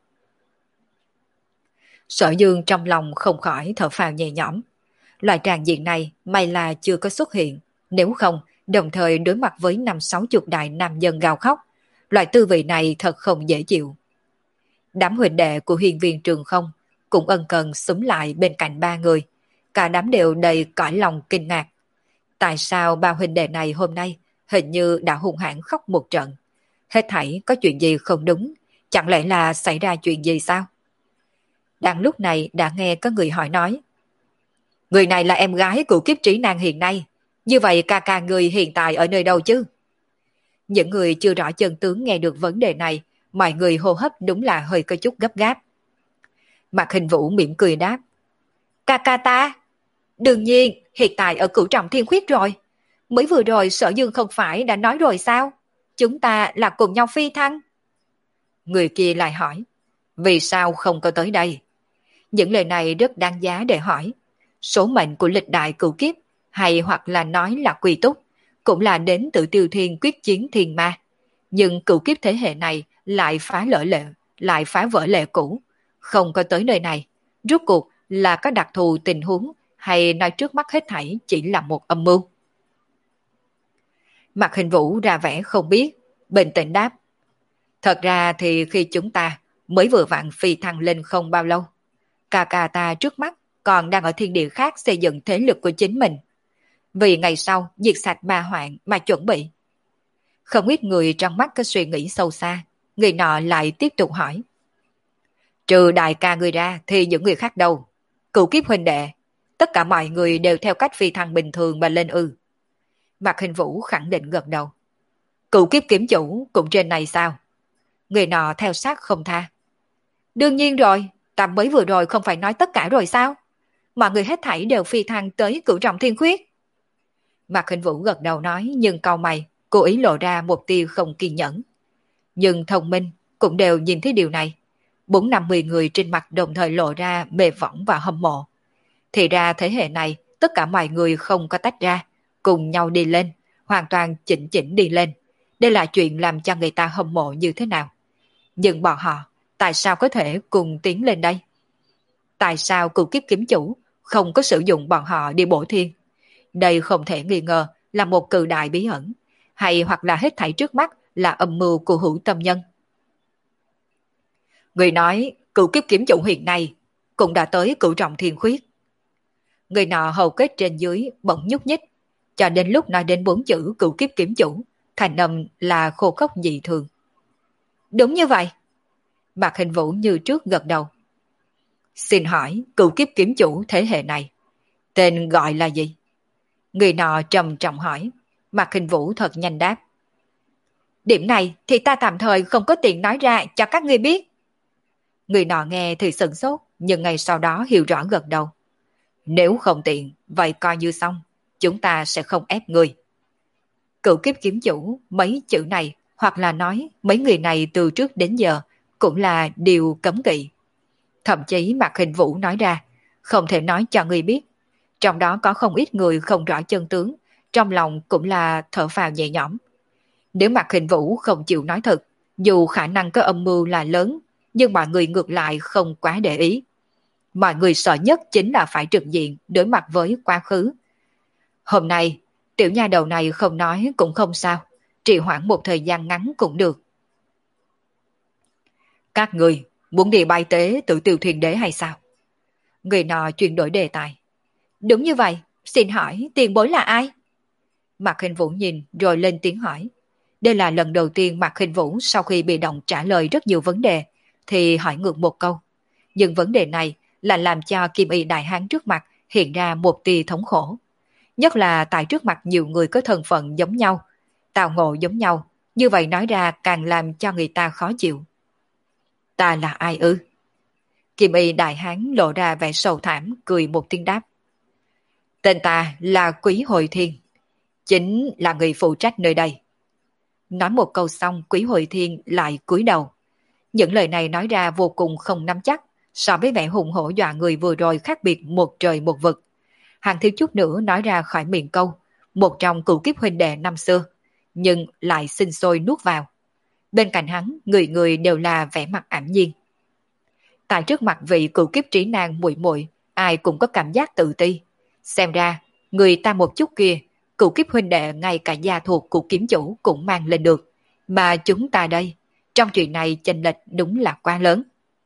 Sở Dương trong lòng không khỏi thở phào nhẹ nhõm. Loại tràng diện này may là chưa có xuất hiện. Nếu không, đồng thời đối mặt với năm sáu chục đại nam nhân gào khóc. Loại tư vị này thật không dễ chịu. Đám huynh đệ của hiền viên trường không cũng ân cần xúm lại bên cạnh ba người. Cả đám đều đầy cõi lòng kinh ngạc. Tại sao ba huynh đệ này hôm nay hình như đã hung hãn khóc một trận? Hết thảy có chuyện gì không đúng? Chẳng lẽ là xảy ra chuyện gì sao? Đang lúc này đã nghe có người hỏi nói. Người này là em gái của kiếp trí nan hiện nay. Như vậy ca ca người hiện tại ở nơi đâu chứ? Những người chưa rõ chân tướng nghe được vấn đề này, mọi người hô hấp đúng là hơi có chút gấp gáp. Mạc Hình Vũ mỉm cười đáp. Ca ca ta? Đương nhiên, hiện tại ở Cửu Trọng Thiên Khuyết rồi. Mới vừa rồi Sở Dương không phải đã nói rồi sao? Chúng ta là cùng nhau phi thăng. Người kia lại hỏi. Vì sao không có tới đây? Những lời này rất đáng giá để hỏi. Số mệnh của lịch đại cửu kiếp, hay hoặc là nói là quy túc, cũng là đến từ Tiêu Thiên quyết chiến thiên ma. Nhưng cửu kiếp thế hệ này lại phá lỡ lệ, lại phá vỡ lệ cũ. Không có tới nơi này. Rốt cuộc là có đặc thù tình huống hay nói trước mắt hết thảy chỉ là một âm mưu? Mạc Hình Vũ ra vẻ không biết, bình tĩnh đáp. Thật ra thì khi chúng ta mới vừa vặn phi thăng lên không bao lâu, ca ca ta trước mắt còn đang ở thiên địa khác xây dựng thế lực của chính mình. Vì ngày sau diệt sạch ma hoạn mà chuẩn bị. Không ít người trong mắt có suy nghĩ sâu xa, người nọ lại tiếp tục hỏi. Trừ đại ca người ra thì những người khác đâu? Cửu kiếp huynh đệ, tất cả mọi người đều theo cách phi thăng bình thường mà lên ư? Mạc Hình Vũ khẳng định gật đầu. Cửu kiếp kiếm chủ cũng trên này sao? Người nọ theo sát không tha. Đương nhiên rồi, ta mới vừa rồi không phải nói tất cả rồi sao? Mọi người hết thảy đều phi thăng tới cửu trọng thiên khuyết. Mạc Hình Vũ gật đầu nói, nhưng cau mày, cố ý lộ ra một tia không kiên nhẫn. Nhưng thông minh cũng đều nhìn thấy điều này. Bốn năm mười người trên mặt đồng thời lộ ra mê võng và hâm mộ. Thì ra thế hệ này, tất cả mọi người không có tách ra, cùng nhau đi lên, hoàn toàn chỉnh chỉnh đi lên. Đây là chuyện làm cho người ta hâm mộ như thế nào? Nhưng bọn họ, tại sao có thể cùng tiến lên đây? Tại sao cửu kiếp kiếm chủ không có sử dụng bọn họ đi bổ thiên? Đây không thể nghi ngờ là một cự đại bí ẩn, hay hoặc là hết thảy trước mắt là âm mưu của Hữu Tâm Nhân. Người nói cửu kiếp kiếm chủ hiện nay cũng đã tới cửu trọng thiên khuyết. Người nọ hầu kết trên dưới bỗng nhúc nhích, cho đến lúc nói đến bốn chữ cửu kiếp kiếm chủ, thành âm là khô khốc dị thường. Đúng như vậy. Mạc Hình Vũ như trước gật đầu. Xin hỏi cửu kiếp kiếm chủ thế hệ này tên gọi là gì? Người nọ trầm trọng hỏi. Mạc Hình Vũ thật nhanh đáp. Điểm này thì ta tạm thời không có tiện nói ra cho các ngươi biết. Người nọ nghe thì sửng sốt, nhưng ngay sau đó hiểu rõ gật đầu. Nếu không tiện, vậy coi như xong, chúng ta sẽ không ép người. Cửu kiếp kiếm chủ, mấy chữ này, hoặc là nói mấy người này từ trước đến giờ, cũng là điều cấm kỵ. Thậm chí Mạc Hình Vũ nói ra, không thể nói cho người biết. Trong đó có không ít người không rõ chân tướng, trong lòng cũng là thở phào nhẹ nhõm. Nếu Mạc Hình Vũ không chịu nói thật, dù khả năng có âm mưu là lớn, nhưng mọi người ngược lại không quá để ý. Mọi người sợ nhất chính là phải trực diện đối mặt với quá khứ. Hôm nay, tiểu nha đầu này không nói cũng không sao, trì hoãn một thời gian ngắn cũng được. Các người muốn đi bay tế tự tiêu thuyền đế hay sao? Người nọ chuyển đổi đề tài. Đúng như vậy, xin hỏi tiền bối là ai? Mạc Hình Vũ nhìn rồi lên tiếng hỏi. Đây là lần đầu tiên Mạc Hình Vũ sau khi bị động trả lời rất nhiều vấn đề, thì hỏi ngược một câu. Nhưng vấn đề này là làm cho Kim Y Đại Hán trước mặt hiện ra một tia thống khổ. Nhất là tại trước mặt nhiều người có thân phận giống nhau, tào ngộ giống nhau, như vậy nói ra càng làm cho người ta khó chịu. Ta là ai ư? Kim Y Đại Hán lộ ra vẻ sầu thảm, cười một tiếng đáp. Tên ta là Quý Hồi Thiên, chính là người phụ trách nơi đây. Nói một câu xong, Quý Hồi Thiên lại cúi đầu. Những lời này nói ra vô cùng không nắm chắc, so với vẻ hùng hổ dọa người vừa rồi khác biệt một trời một vực. Hàng thiếu chút nữa nói ra khỏi miệng câu, một trong cửu kiếp huynh đệ năm xưa, nhưng lại sinh sôi nuốt vào. Bên cạnh hắn, người người đều là vẻ mặt ảm nhiên. Tại trước mặt vị cửu kiếp trí nan muội muội, ai cũng có cảm giác tự ti. Xem ra, người ta một chút kia, cửu kiếp huynh đệ ngay cả gia thuộc của kiếm chủ cũng mang lên được. Mà chúng ta đây, trong chuyện này chênh lệch đúng là quá lớn.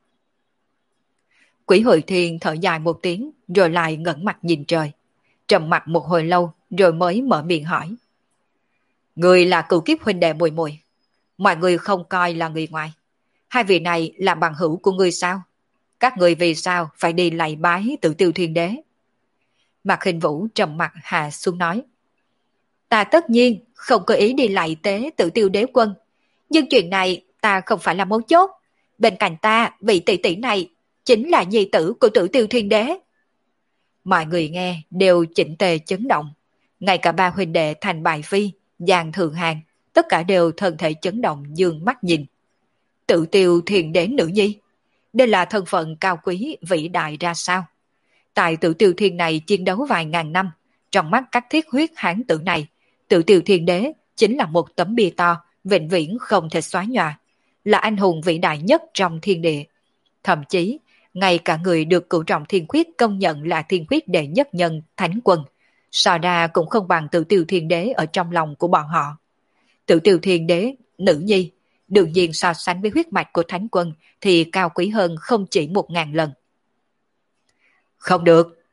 Quỷ Hội Thiên thở dài một tiếng, rồi lại ngẩng mặt nhìn trời. Trầm mặt một hồi lâu, rồi mới mở miệng hỏi. Người là cửu kiếp huynh đệ muội muội, mọi người không coi là người ngoài. Hai vị này là bằng hữu của ngươi sao? Các người vì sao phải đi lạy bái tự tiêu thiên đế? Mạc Hình Vũ trầm mặt hạ xuống nói. Ta tất nhiên không có ý đi lạy tế tự tiêu đế quân. Nhưng chuyện này ta không phải là mấu chốt. Bên cạnh ta, vị tỷ tỷ này chính là nhi tử của tự tiêu thiên đế. Mọi người nghe đều chỉnh tề chấn động. Ngay cả ba huynh đệ Thành Bài Phi, Giang Thượng Hàng, tất cả đều thân thể chấn động dương mắt nhìn. Tự tiêu thiên đế nữ nhi. Đây là thân phận cao quý vĩ đại ra sao? Tại tự tiêu thiên này chiến đấu vài ngàn năm, trong mắt các thiết huyết hán tử này, tự tiêu thiên đế chính là một tấm bia to, vĩnh viễn không thể xóa nhòa, là anh hùng vĩ đại nhất trong thiên địa. Thậm chí, ngay cả người được cửu trọng thiên khuyết công nhận là thiên khuyết đệ nhất nhân thánh quân, so ra cũng không bằng tự tiêu thiên đế ở trong lòng của bọn họ. Tự tiêu thiên đế, nữ nhi, đương nhiên so sánh với huyết mạch của thánh quân thì cao quý hơn không chỉ một ngàn lần. Không được,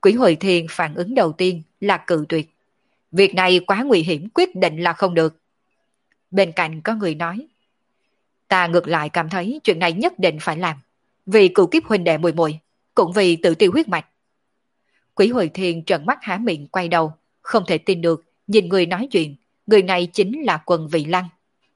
Quỷ Hồi Thiên phản ứng đầu tiên là cự tuyệt. Việc này quá nguy hiểm, quyết định là không được. Bên cạnh có người nói, ta ngược lại cảm thấy chuyện này nhất định phải làm. Vì cựu kiếp huynh đệ mùi mùi, cũng vì tự tiêu huyết mạch. Quỷ Hồi Thiên trợn mắt há miệng quay đầu, không thể tin được, nhìn người nói chuyện, người này chính là Quân Vị Lăng.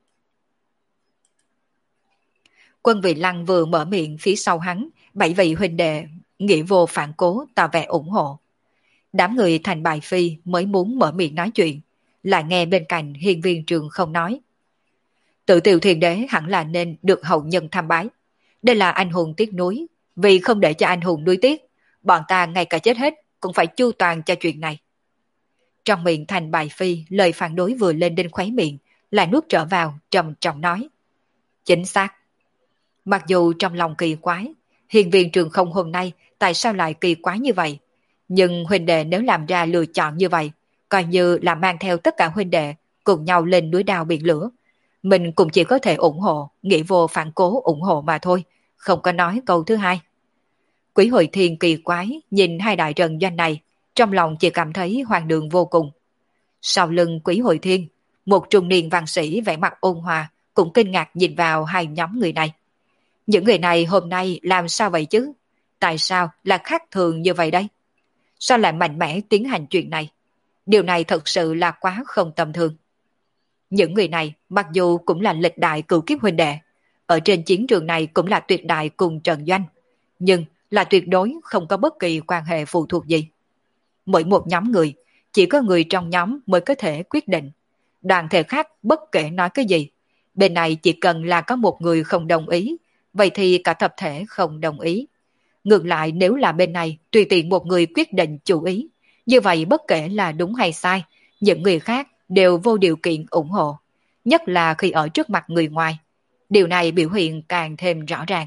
Quân Vị Lăng vừa mở miệng, phía sau hắn, bảy vị huynh đệ, nghĩa vô phản cố tỏ vẻ ủng hộ. Đám người Thành Bài Phi mới muốn mở miệng nói chuyện, lại nghe bên cạnh Hiên Viên Trường không nói. Tự Tiêu Thiên Đế hẳn là nên được hậu nhân tham bái. Đây là anh hùng tiếc nuối, vì không để cho anh hùng nuối tiếc, bọn ta ngay cả chết hết cũng phải chu toàn cho chuyện này. Trong miệng Thành Bài Phi, lời phản đối vừa lên đến khóe miệng, lại nuốt trở vào, trầm trọng nói. Chính xác. Mặc dù trong lòng kỳ quái, Hiên Viên Trường không hôm nay tại sao lại kỳ quái như vậy, nhưng huynh đệ nếu làm ra lựa chọn như vậy, coi như là mang theo tất cả huynh đệ cùng nhau lên núi đao biển lửa. Mình cũng chỉ có thể ủng hộ, nghĩ vô phản cố ủng hộ mà thôi, không có nói câu thứ hai. Quỷ Hồi Thiên kỳ quái nhìn hai đại trần doanh này, trong lòng chỉ cảm thấy hoang đường vô cùng. Sau lưng Quỷ Hồi Thiên, một trung niên văn sĩ vẻ mặt ôn hòa cũng kinh ngạc nhìn vào hai nhóm người này. Những người này hôm nay làm sao vậy chứ? Tại sao là khác thường như vậy đây? Sao lại mạnh mẽ tiến hành chuyện này? Điều này thật sự là quá không tầm thường. Những người này mặc dù cũng là lịch đại cửu kiếp huynh đệ, ở trên chiến trường này cũng là tuyệt đại cùng Trần Doanh, nhưng là tuyệt đối không có bất kỳ quan hệ phụ thuộc gì. Mỗi một nhóm người, chỉ có người trong nhóm mới có thể quyết định. Đoàn thể khác bất kể nói cái gì, bên này chỉ cần là có một người không đồng ý, vậy thì cả tập thể không đồng ý. Ngược lại nếu là bên này tùy tiện một người quyết định chủ ý, như vậy bất kể là đúng hay sai, những người khác đều vô điều kiện ủng hộ, nhất là khi ở trước mặt người ngoài. Điều này biểu hiện càng thêm rõ ràng.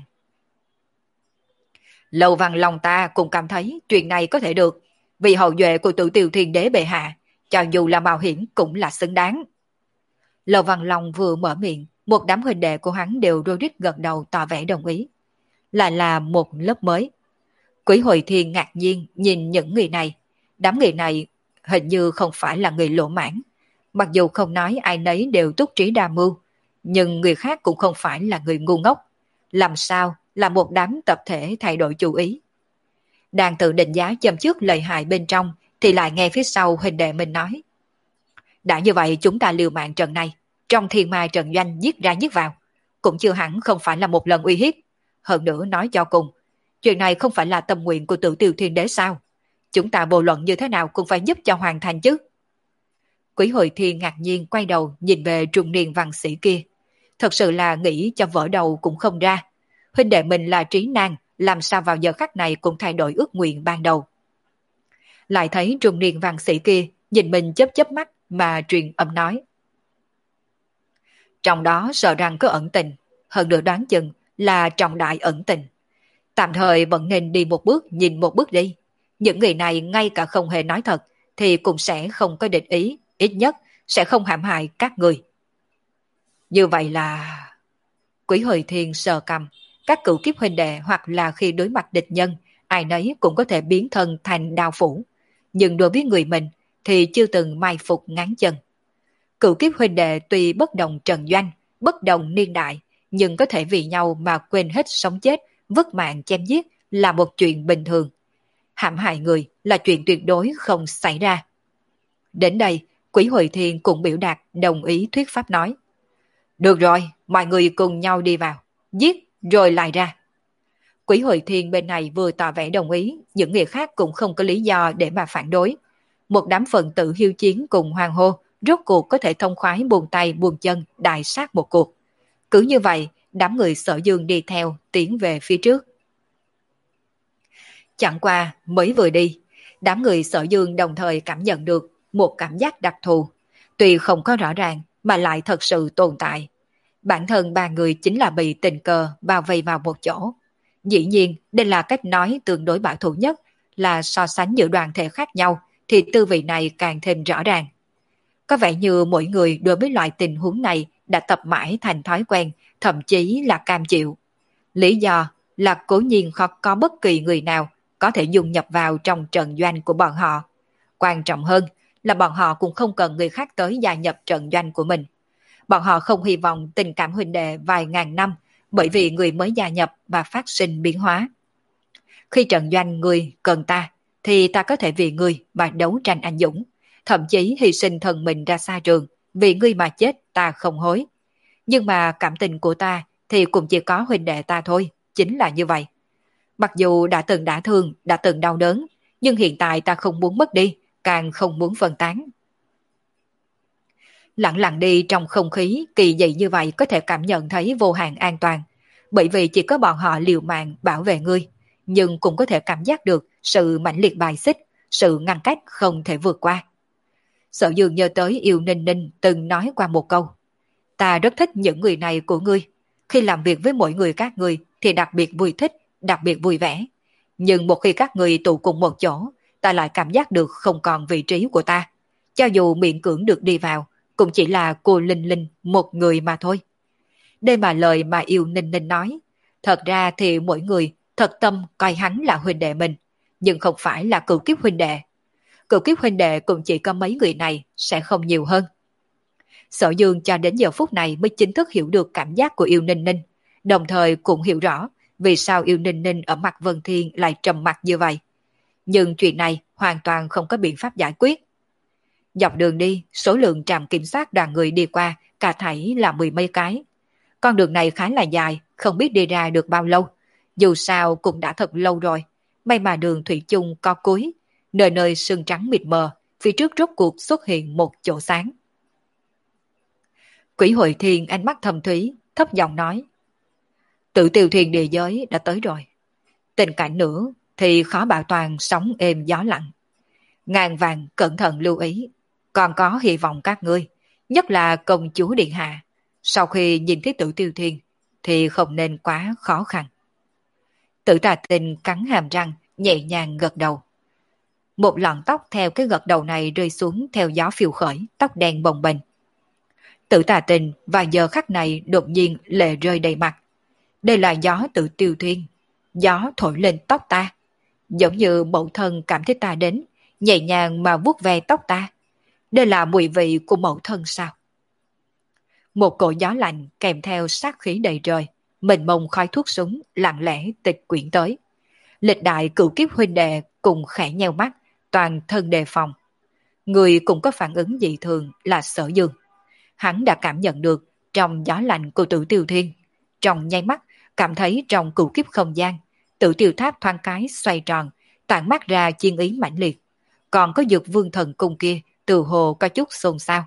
Lâu Văn lòng ta cũng cảm thấy chuyện này có thể được, vì hậu duệ của Tự Tiêu Thiên Đế bệ hạ, cho dù là mạo hiểm cũng là xứng đáng. Lâu Văn Long vừa mở miệng, một đám huynh đệ của hắn đều rối rít gật đầu tỏ vẻ đồng ý. Lại là một lớp mới. Quỷ Hồi Thiên ngạc nhiên nhìn những người này. Đám người này hình như không phải là người lỗ mãn. Mặc dù không nói ai nấy đều túc trí đa mưu, nhưng người khác cũng không phải là người ngu ngốc. Làm sao là một đám tập thể thay đổi chủ ý? Đang tự định giá châm trước lợi hại bên trong, thì lại nghe phía sau huynh đệ mình nói. Đã như vậy chúng ta liều mạng trận này, trong thiên ma trận doanh giết ra giết vào, cũng chưa hẳn không phải là một lần uy hiếp. Hơn nữa nói cho cùng, chuyện này không phải là tâm nguyện của Tự Tiêu Thiên Đế sao? Chúng ta vô luận như thế nào cũng phải giúp cho hoàn thành chứ. Quỷ Hồi Thiên ngạc nhiên quay đầu nhìn về trung niên văn sĩ kia. Thật sự là nghĩ cho vỡ đầu cũng không ra. Huynh đệ mình là trí năng, làm sao vào giờ khắc này cũng thay đổi ước nguyện ban đầu. Lại thấy trung niên văn sĩ kia nhìn mình chớp chớp mắt mà truyền âm nói. Trong đó sợ rằng có ẩn tình, hơn nữa đoán chừng là trọng đại ẩn tình. Tạm thời vẫn nên đi một bước nhìn một bước đi. Những người này ngay cả không hề nói thật thì cũng sẽ không có địch ý, ít nhất sẽ không hãm hại các người. Như vậy là... Quỷ Hồi Thiên sờ cầm, các cựu kiếp huynh đệ hoặc là khi đối mặt địch nhân, ai nấy cũng có thể biến thân thành đao phủ. Nhưng đối với người mình thì chưa từng mai phục ngán chân. Cựu kiếp huynh đệ tuy bất đồng trần doanh, bất đồng niên đại, nhưng có thể vì nhau mà quên hết sống chết, vứt mạng chém giết là một chuyện bình thường. Hãm hại người là chuyện tuyệt đối không xảy ra. Đến đây, Quỷ Hồi Thiên cũng biểu đạt đồng ý thuyết pháp nói. Được rồi, mọi người cùng nhau đi vào, giết rồi lại ra. Quỷ Hồi Thiên bên này vừa tỏ vẻ đồng ý, những người khác cũng không có lý do để mà phản đối. Một đám phần tử hiếu chiến cùng hoàng hô, rốt cuộc có thể thông khoái buông tay buông chân đại sát một cuộc. Cứ như vậy, đám người Sở Dương đi theo, tiến về phía trước. Chẳng qua, mới vừa đi, đám người Sở Dương đồng thời cảm nhận được một cảm giác đặc thù. Tuy không có rõ ràng, mà lại thật sự tồn tại. Bản thân ba người chính là bị tình cờ bao vây vào một chỗ. Dĩ nhiên, đây là cách nói tương đối bảo thủ nhất, là so sánh giữa đoàn thể khác nhau, thì tư vị này càng thêm rõ ràng. Có vẻ như mỗi người đối với loại tình huống này đã tập mãi thành thói quen, thậm chí là cam chịu. Lý do là cố nhiên khó có bất kỳ người nào có thể dung nhập vào trong trận doanh của bọn họ. Quan trọng hơn là bọn họ cũng không cần người khác tới gia nhập trận doanh của mình. Bọn họ không hy vọng tình cảm huynh đệ vài ngàn năm bởi vì người mới gia nhập mà phát sinh biến hóa. Khi trận doanh người cần ta, thì ta có thể vì ngươi mà đấu tranh anh dũng, thậm chí hy sinh thân mình ra xa trường, vì ngươi mà chết ta không hối. Nhưng mà cảm tình của ta thì cũng chỉ có huynh đệ ta thôi, chính là như vậy. Mặc dù đã từng đả thương, đã từng đau đớn, nhưng hiện tại ta không muốn mất đi, càng không muốn phân tán. Lặng lặng đi trong không khí kỳ dị như vậy có thể cảm nhận thấy vô hạn an toàn, bởi vì chỉ có bọn họ liều mạng bảo vệ ngươi, nhưng cũng có thể cảm giác được sự mãnh liệt bài xích, sự ngăn cách không thể vượt qua. Sở Dương nhớ tới Yêu Ninh Ninh từng nói qua một câu: ta rất thích những người này của ngươi, khi làm việc với mỗi người các ngươi thì đặc biệt vui thích, đặc biệt vui vẻ. Nhưng một khi các ngươi tụ cùng một chỗ, ta lại cảm giác được không còn vị trí của ta. Cho dù miễn cưỡng được đi vào, cũng chỉ là cô Linh Linh một người mà thôi. Đây mà lời mà Yêu Ninh Ninh nói. Thật ra thì mỗi người thật tâm coi hắn là huynh đệ mình, nhưng không phải là cựu kiếp huynh đệ. Cựu kiếp huynh đệ cũng chỉ có mấy người này, sẽ không nhiều hơn. Sở Dương cho đến giờ phút này mới chính thức hiểu được cảm giác của Yêu Ninh Ninh, đồng thời cũng hiểu rõ vì sao Yêu Ninh Ninh ở mặt Vân Thiên lại trầm mặc như vậy. Nhưng chuyện này hoàn toàn không có biện pháp giải quyết. Dọc đường đi, số lượng trạm kiểm soát đoàn người đi qua cả thảy là mười mấy cái. Con đường này khá là dài, không biết đi ra được bao lâu. Dù sao cũng đã thật lâu rồi, may mà đường thủy chung có cuối, nơi nơi sương trắng mịt mờ, phía trước rốt cuộc xuất hiện một chỗ sáng. Quỷ Hội Thiên ánh mắt thầm thúy, thấp giọng nói: Tự Tiêu Thiên địa giới đã tới rồi. Tình cảnh nữa thì khó bảo toàn sóng êm gió lặng. Ngàn vàng cẩn thận lưu ý, còn có hy vọng các ngươi, nhất là công chúa Điện Hạ, sau khi nhìn thấy Tự Tiêu Thiên thì không nên quá khó khăn. Tử Tà Tinh cắn hàm răng, nhẹ nhàng gật đầu. Một lọn tóc theo cái gật đầu này rơi xuống theo gió phiêu khởi, tóc đen bồng bềnh. Tử Tà Tinh và giờ khắc này đột nhiên lệ rơi đầy mặt. Đây là gió Tự Tiêu Thiên, gió thổi lên tóc ta, giống như mẫu thân cảm thấy ta đến, nhẹ nhàng mà vuốt ve tóc ta. Đây là mùi vị của mẫu thân sao? Một cổ gió lạnh kèm theo sát khí đầy trời, mình mông khói thuốc súng lặng lẽ tịch quyển tới. Lịch đại cửu kiếp huynh đệ cùng khẽ nheo mắt, toàn thân đề phòng. Người cũng có phản ứng dị thường là Sở Dương. Hắn đã cảm nhận được trong gió lạnh của Tử Tiêu Thiên, trong nháy mắt cảm thấy trong cửu kiếp không gian, Tử Tiêu Tháp thoáng cái xoay tròn, tản mát ra chiên ý mãnh liệt. Còn có Dược Vương Thần Cung kia từ hồ có chút xôn xao.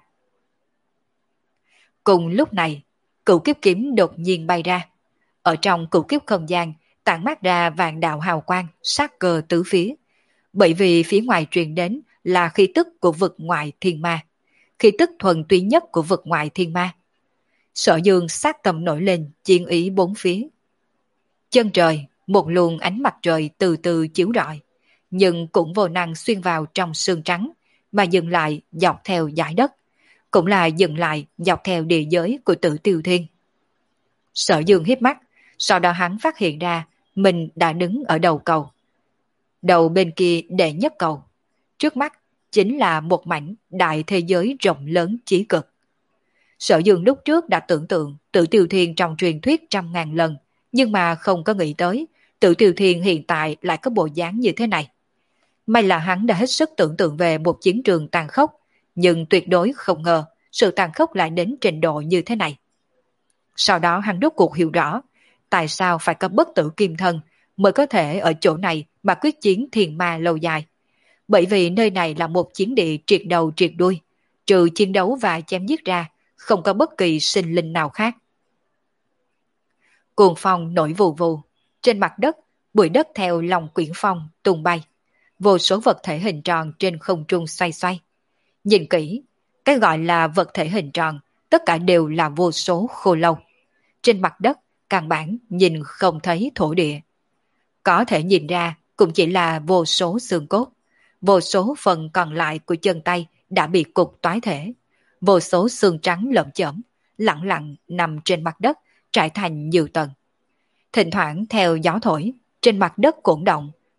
Cùng lúc này, cửu kiếp kiếm đột nhiên bay ra. Ở trong cửu kiếp không gian, tản mát ra vạn đạo hào quang, sát cơ tứ phía. Bởi vì phía ngoài truyền đến là khí tức của vực ngoại thiên ma, khí tức thuần túy nhất của vực ngoại thiên ma. Sở Dương sát tâm nổi lên, chiến ý bốn phía. Chân trời, một luồng ánh mặt trời từ từ chiếu rọi, nhưng cũng vô năng xuyên vào trong sương trắng, mà dừng lại dọc theo dải đất, cũng là dừng lại dọc theo địa giới của Tử Tiêu Thiên. Sở Dương hiếp mắt, sau đó hắn phát hiện ra mình đã đứng ở đầu cầu. Đầu bên kia đệ nhất cầu, trước mắt chính là một mảnh đại thế giới rộng lớn chí cực. Sở Dương lúc trước đã tưởng tượng Tử Tiêu Thiên trong truyền thuyết trăm ngàn lần, nhưng mà không có nghĩ tới Tử Tiêu Thiên hiện tại lại có bộ dáng như thế này. May là hắn đã hết sức tưởng tượng về một chiến trường tàn khốc, nhưng tuyệt đối không ngờ sự tàn khốc lại đến trình độ như thế này. Sau đó hắn rốt cuộc hiểu rõ, tại sao phải có bất tử kim thân mới có thể ở chỗ này mà quyết chiến thiền ma lâu dài. Bởi vì nơi này là một chiến địa triệt đầu triệt đuôi, trừ chiến đấu và chém giết ra, không có bất kỳ sinh linh nào khác. Cuồng phong nổi vù vù, trên mặt đất, bụi đất theo lòng quyển phong tung bay. Vô số vật thể hình tròn trên không trung xoay xoay. Nhìn kỹ, cái gọi là vật thể hình tròn, tất cả đều là vô số khô lâu. Trên mặt đất, căn bản nhìn không thấy thổ địa. Có thể nhìn ra cũng chỉ là vô số xương cốt. Vô số phần còn lại của chân tay đã bị cục toái thể. Vô số xương trắng lởm chởm, lặng lặng nằm trên mặt đất, trải thành nhiều tầng. Thỉnh thoảng theo gió thổi, trên mặt đất cuộn động,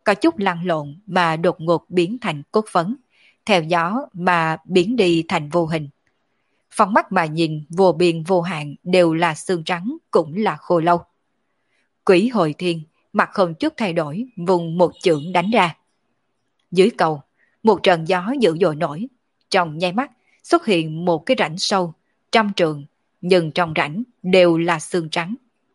có chút lăn lộn mà đột ngột biến thành cốt phấn, theo gió mà biến đi thành vô hình. Phóng mắt mà nhìn vô biên vô hạn đều là xương trắng, cũng là khô lâu. Quỷ hồi thiên, mặt không chút thay đổi, vùng một chưởng đánh ra. Dưới cầu, một trận gió dữ dội nổi, trong nháy mắt xuất hiện một cái rãnh sâu, trăm trượng, nhưng trong rãnh đều là xương trắng.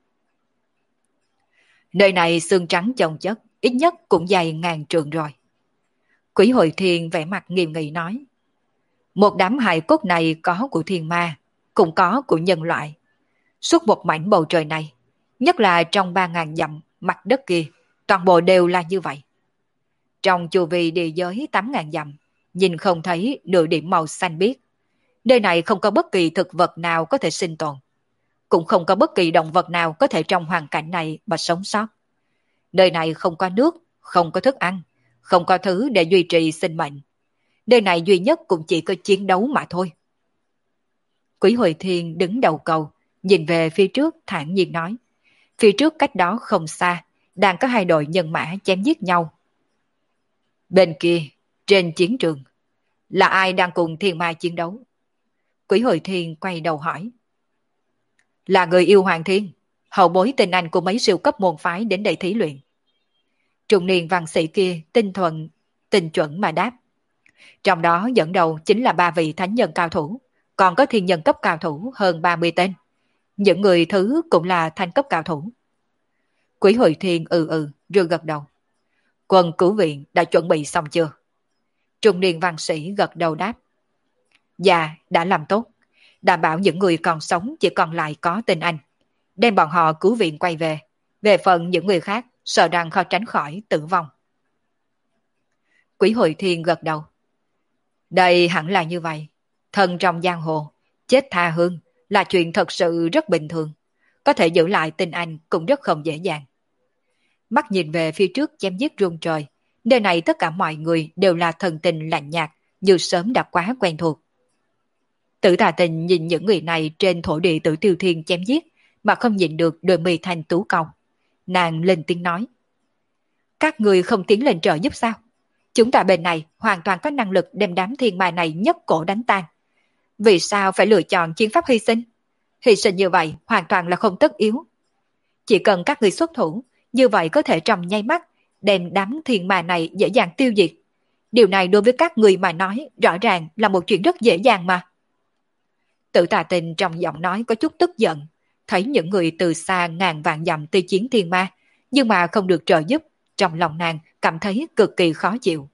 Nơi này xương trắng chồng chất, ít nhất cũng dày ngàn trượng rồi. Quỷ hồi thiên vẻ mặt nghiêm nghị nói. Một đám hài cốt này có của thiên ma, cũng có của nhân loại. Suốt một mảnh bầu trời này, nhất là trong ba ngàn dặm mặt đất kia, toàn bộ đều là như vậy. Trong chu vi địa giới tám ngàn dặm, nhìn không thấy nửa điểm màu xanh biếc. Nơi này không có bất kỳ thực vật nào có thể sinh tồn. Cũng không có bất kỳ động vật nào có thể trong hoàn cảnh này mà sống sót. Nơi này không có nước, không có thức ăn, không có thứ để duy trì sinh mệnh. Nơi này duy nhất cũng chỉ có chiến đấu mà thôi. Quỷ hồi thiên đứng đầu cầu, nhìn về phía trước thản nhiên nói. Phía trước cách đó không xa, đang có hai đội nhân mã chém giết nhau. Bên kia, trên chiến trường, là ai đang cùng thiên ma chiến đấu? Quỷ hồi thiên quay đầu hỏi. Là người yêu hoàng thiên, hậu bối tình anh của mấy siêu cấp môn phái đến đây thí luyện. Trung niên văn sĩ kia tinh thuận, tinh chuẩn mà đáp. Trong đó dẫn đầu chính là ba vị thánh nhân cao thủ, còn có thiên nhân cấp cao thủ hơn ba mươi tên. Những người thứ cũng là thanh cấp cao thủ. Quỷ hồi thiên ừ ừ rồi gật đầu. Quân cứu viện đã chuẩn bị xong chưa? Trung niên văn sĩ gật đầu đáp. Dạ, đã làm tốt. Đảm bảo những người còn sống chỉ còn lại có tên anh. Đem bọn họ cứu viện quay về. Về phần những người khác, sợ rằng khó tránh khỏi tử vong. Quỷ hồi thiên gật đầu. Đây hẳn là như vậy. Thân trong giang hồ, chết tha hương là chuyện thật sự rất bình thường. Có thể giữ lại tên anh cũng rất không dễ dàng. Mắt nhìn về phía trước chém giết rung trời. Nơi này tất cả mọi người đều là thần tình lạnh nhạt, như sớm đã quá quen thuộc. Tử Tà Tình nhìn những người này trên thổ địa Tử Tiêu Thiên chém giết, mà không nhìn được đôi mi thanh tú cong. Nàng lên tiếng nói. Các người không tiến lên trợ giúp sao? Chúng ta bên này hoàn toàn có năng lực đem đám thiên ma này nhấc cổ đánh tan. Vì sao phải lựa chọn chiến pháp hy sinh? Hy sinh như vậy hoàn toàn là không tất yếu. Chỉ cần các người xuất thủ, như vậy có thể trong nháy mắt đem đám thiên ma này dễ dàng tiêu diệt. Điều này đối với các người mà nói rõ ràng là một chuyện rất dễ dàng mà. Tử Tà Tình trong giọng nói có chút tức giận, thấy những người từ xa ngàn vạn dặm tiêu chiến thiên ma, nhưng mà không được trợ giúp, trong lòng nàng cảm thấy cực kỳ khó chịu.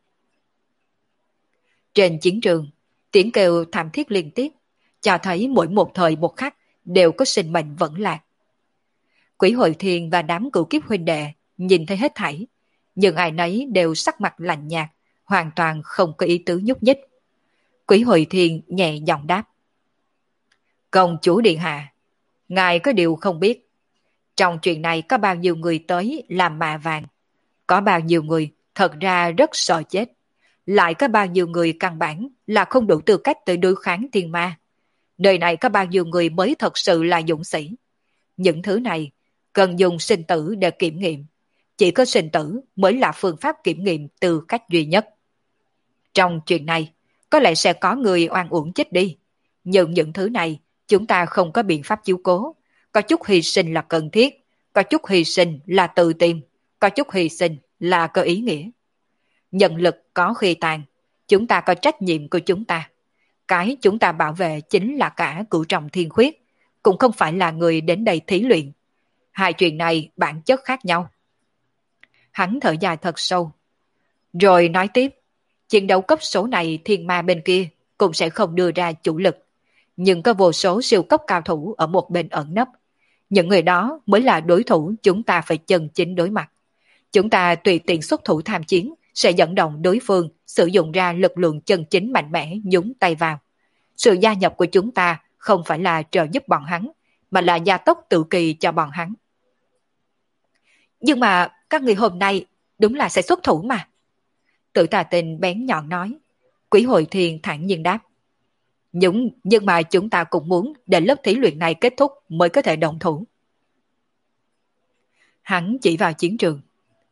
Trên chiến trường, tiếng kêu thảm thiết liên tiếp, cho thấy mỗi một thời một khắc đều có sinh mệnh vẫn lạc. Quỷ hồi thiên và đám cửu kiếp huynh đệ nhìn thấy hết thảy, nhưng ai nấy đều sắc mặt lạnh nhạt, hoàn toàn không có ý tứ nhúc nhích. Quỷ hồi thiên nhẹ giọng đáp. Công chúa điện hạ, ngài có điều không biết. Trong chuyện này có bao nhiêu người tới làm mạ vàng, có bao nhiêu người thật ra rất sợ chết, lại có bao nhiêu người căn bản là không đủ tư cách tới đối kháng thiên ma. Đời này có bao nhiêu người mới thật sự là dũng sĩ. Những thứ này cần dùng sinh tử để kiểm nghiệm. Chỉ có sinh tử mới là phương pháp kiểm nghiệm tư cách duy nhất. Trong chuyện này, có lẽ sẽ có người oan uổng chết đi. Nhưng những thứ này chúng ta không có biện pháp chiếu cố. Có chút hy sinh là cần thiết, có chút hy sinh là tự tìm, có chút hy sinh là có ý nghĩa. Nhân lực có khi tàn, chúng ta có trách nhiệm của chúng ta. Cái chúng ta bảo vệ chính là cả cửu trọng thiên khuyết, cũng không phải là người đến đây thí luyện. Hai chuyện này bản chất khác nhau. Hắn thở dài thật sâu. Rồi nói tiếp, chiến đấu cấp số này thiên ma bên kia cũng sẽ không đưa ra chủ lực. Nhưng có vô số siêu cấp cao thủ ở một bên ẩn nấp. Những người đó mới là đối thủ chúng ta phải chân chính đối mặt. Chúng ta tùy tiện xuất thủ tham chiến sẽ dẫn động đối phương sử dụng ra lực lượng chân chính mạnh mẽ nhúng tay vào. Sự gia nhập của chúng ta không phải là trợ giúp bọn hắn, mà là gia tốc tự kỳ cho bọn hắn. Nhưng mà các người hôm nay đúng là sẽ xuất thủ mà. Tử Tà Tình bén nhọn nói. Quỷ hồi thiên thản nhiên đáp. Nhưng, nhưng mà chúng ta cũng muốn để lớp thí luyện này kết thúc mới có thể động thủ. Hắn chỉ vào chiến trường.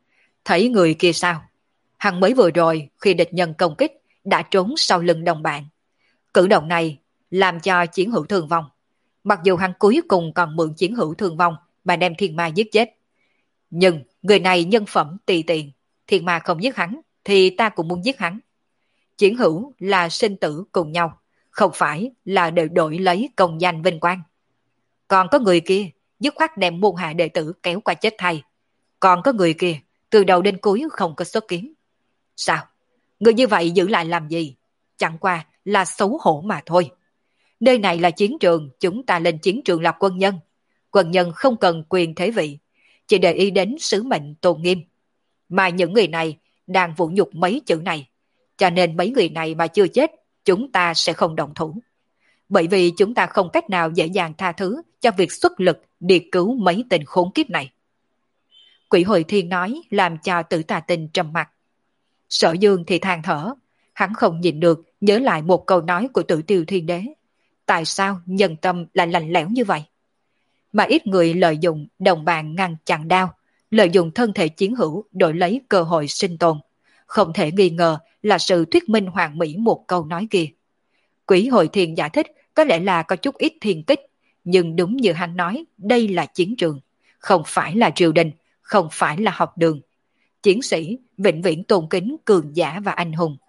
Thấy người kia sao? Hắn mới vừa rồi khi địch nhân công kích đã trốn sau lưng đồng bạn. Cử động này làm cho chiến hữu thương vong. Mặc dù hắn cuối cùng còn mượn chiến hữu thương vong mà đem thiên ma giết chết. Nhưng người này nhân phẩm tùy tiện, thiên ma không giết hắn thì ta cũng muốn giết hắn. Chiến hữu là sinh tử cùng nhau, không phải là đều đổi lấy công danh vinh quang. Còn có người kia dứt khoát đem môn hạ đệ tử kéo qua chết thay. Còn có người kia từ đầu đến cuối không có xuất kiến. Sao? Người như vậy giữ lại làm gì? Chẳng qua là xấu hổ mà thôi. Nơi này là chiến trường, chúng ta lên chiến trường là quân nhân. Quân nhân không cần quyền thế vị, chỉ để ý đến sứ mệnh tôn nghiêm. Mà những người này đang vũ nhục mấy chữ này, cho nên mấy người này mà chưa chết, chúng ta sẽ không động thủ. Bởi vì chúng ta không cách nào dễ dàng tha thứ cho việc xuất lực đi cứu mấy tên khốn kiếp này. Quỷ Hồi Thiên nói làm cho Tử Tà Tinh trầm mặt. Sở Dương thì than thở, hắn không nhìn được nhớ lại một câu nói của Tử Tiêu Thiên Đế. Tại sao nhân tâm lại lạnh lẽo như vậy? Mà ít người lợi dụng đồng bạn ngăn chặn đao, lợi dụng thân thể chiến hữu đổi lấy cơ hội sinh tồn. Không thể nghi ngờ là sự thuyết minh hoàn mỹ một câu nói kia. Quỷ Hồi Thiên giải thích có lẽ là có chút ít thiên kích, nhưng đúng như hắn nói, đây là chiến trường, không phải là triều đình, không phải là học đường. Chiến sĩ vĩnh viễn tôn kính cường giả và anh hùng.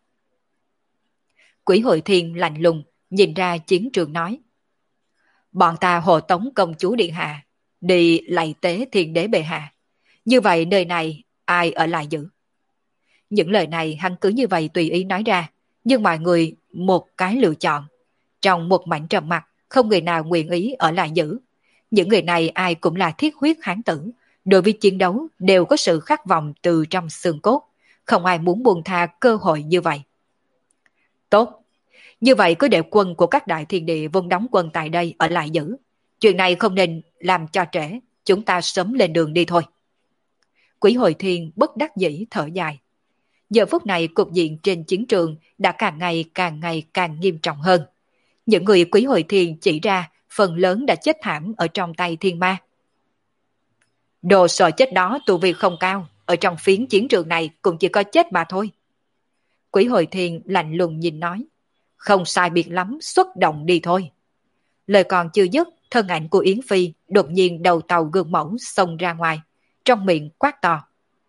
Quỷ Hội Thiên lạnh lùng nhìn ra chiến trường nói: bọn ta hộ tống công chúa điện hạ đi lạy tế thiên đế bệ hạ, như vậy nơi này ai ở lại giữ? Những lời này hắn cứ như vậy tùy ý nói ra, nhưng mọi người một cái lựa chọn. Trong một mảnh trầm mặc, không người nào nguyện ý ở lại giữ. Những người này ai cũng là thiết huyết hán tử, đối với chiến đấu đều có sự khát vọng từ trong xương cốt, không ai muốn buông tha cơ hội như vậy. Tốt, như vậy cứ để quân của các đại thiên địa vốn đóng quân tại đây ở lại giữ. Chuyện này không nên làm cho trễ, chúng ta sớm lên đường đi thôi. Quỷ Hồi Thiên bất đắc dĩ thở dài. Giờ phút này cục diện trên chiến trường đã càng ngày càng ngày càng nghiêm trọng hơn. Những người Quỷ Hồi Thiên chỉ ra phần lớn đã chết thảm ở trong tay thiên ma. Đồ sợ chết đó tu vi không cao, ở trong phiến chiến trường này cũng chỉ có chết mà thôi. Quỷ Hồi Thiên lạnh lùng nhìn nói, không sai biệt lắm, xuất động đi thôi. Lời còn chưa dứt, thân ảnh của Yến Phi đột nhiên đầu tàu gương mẫu xông ra ngoài, trong miệng quát to.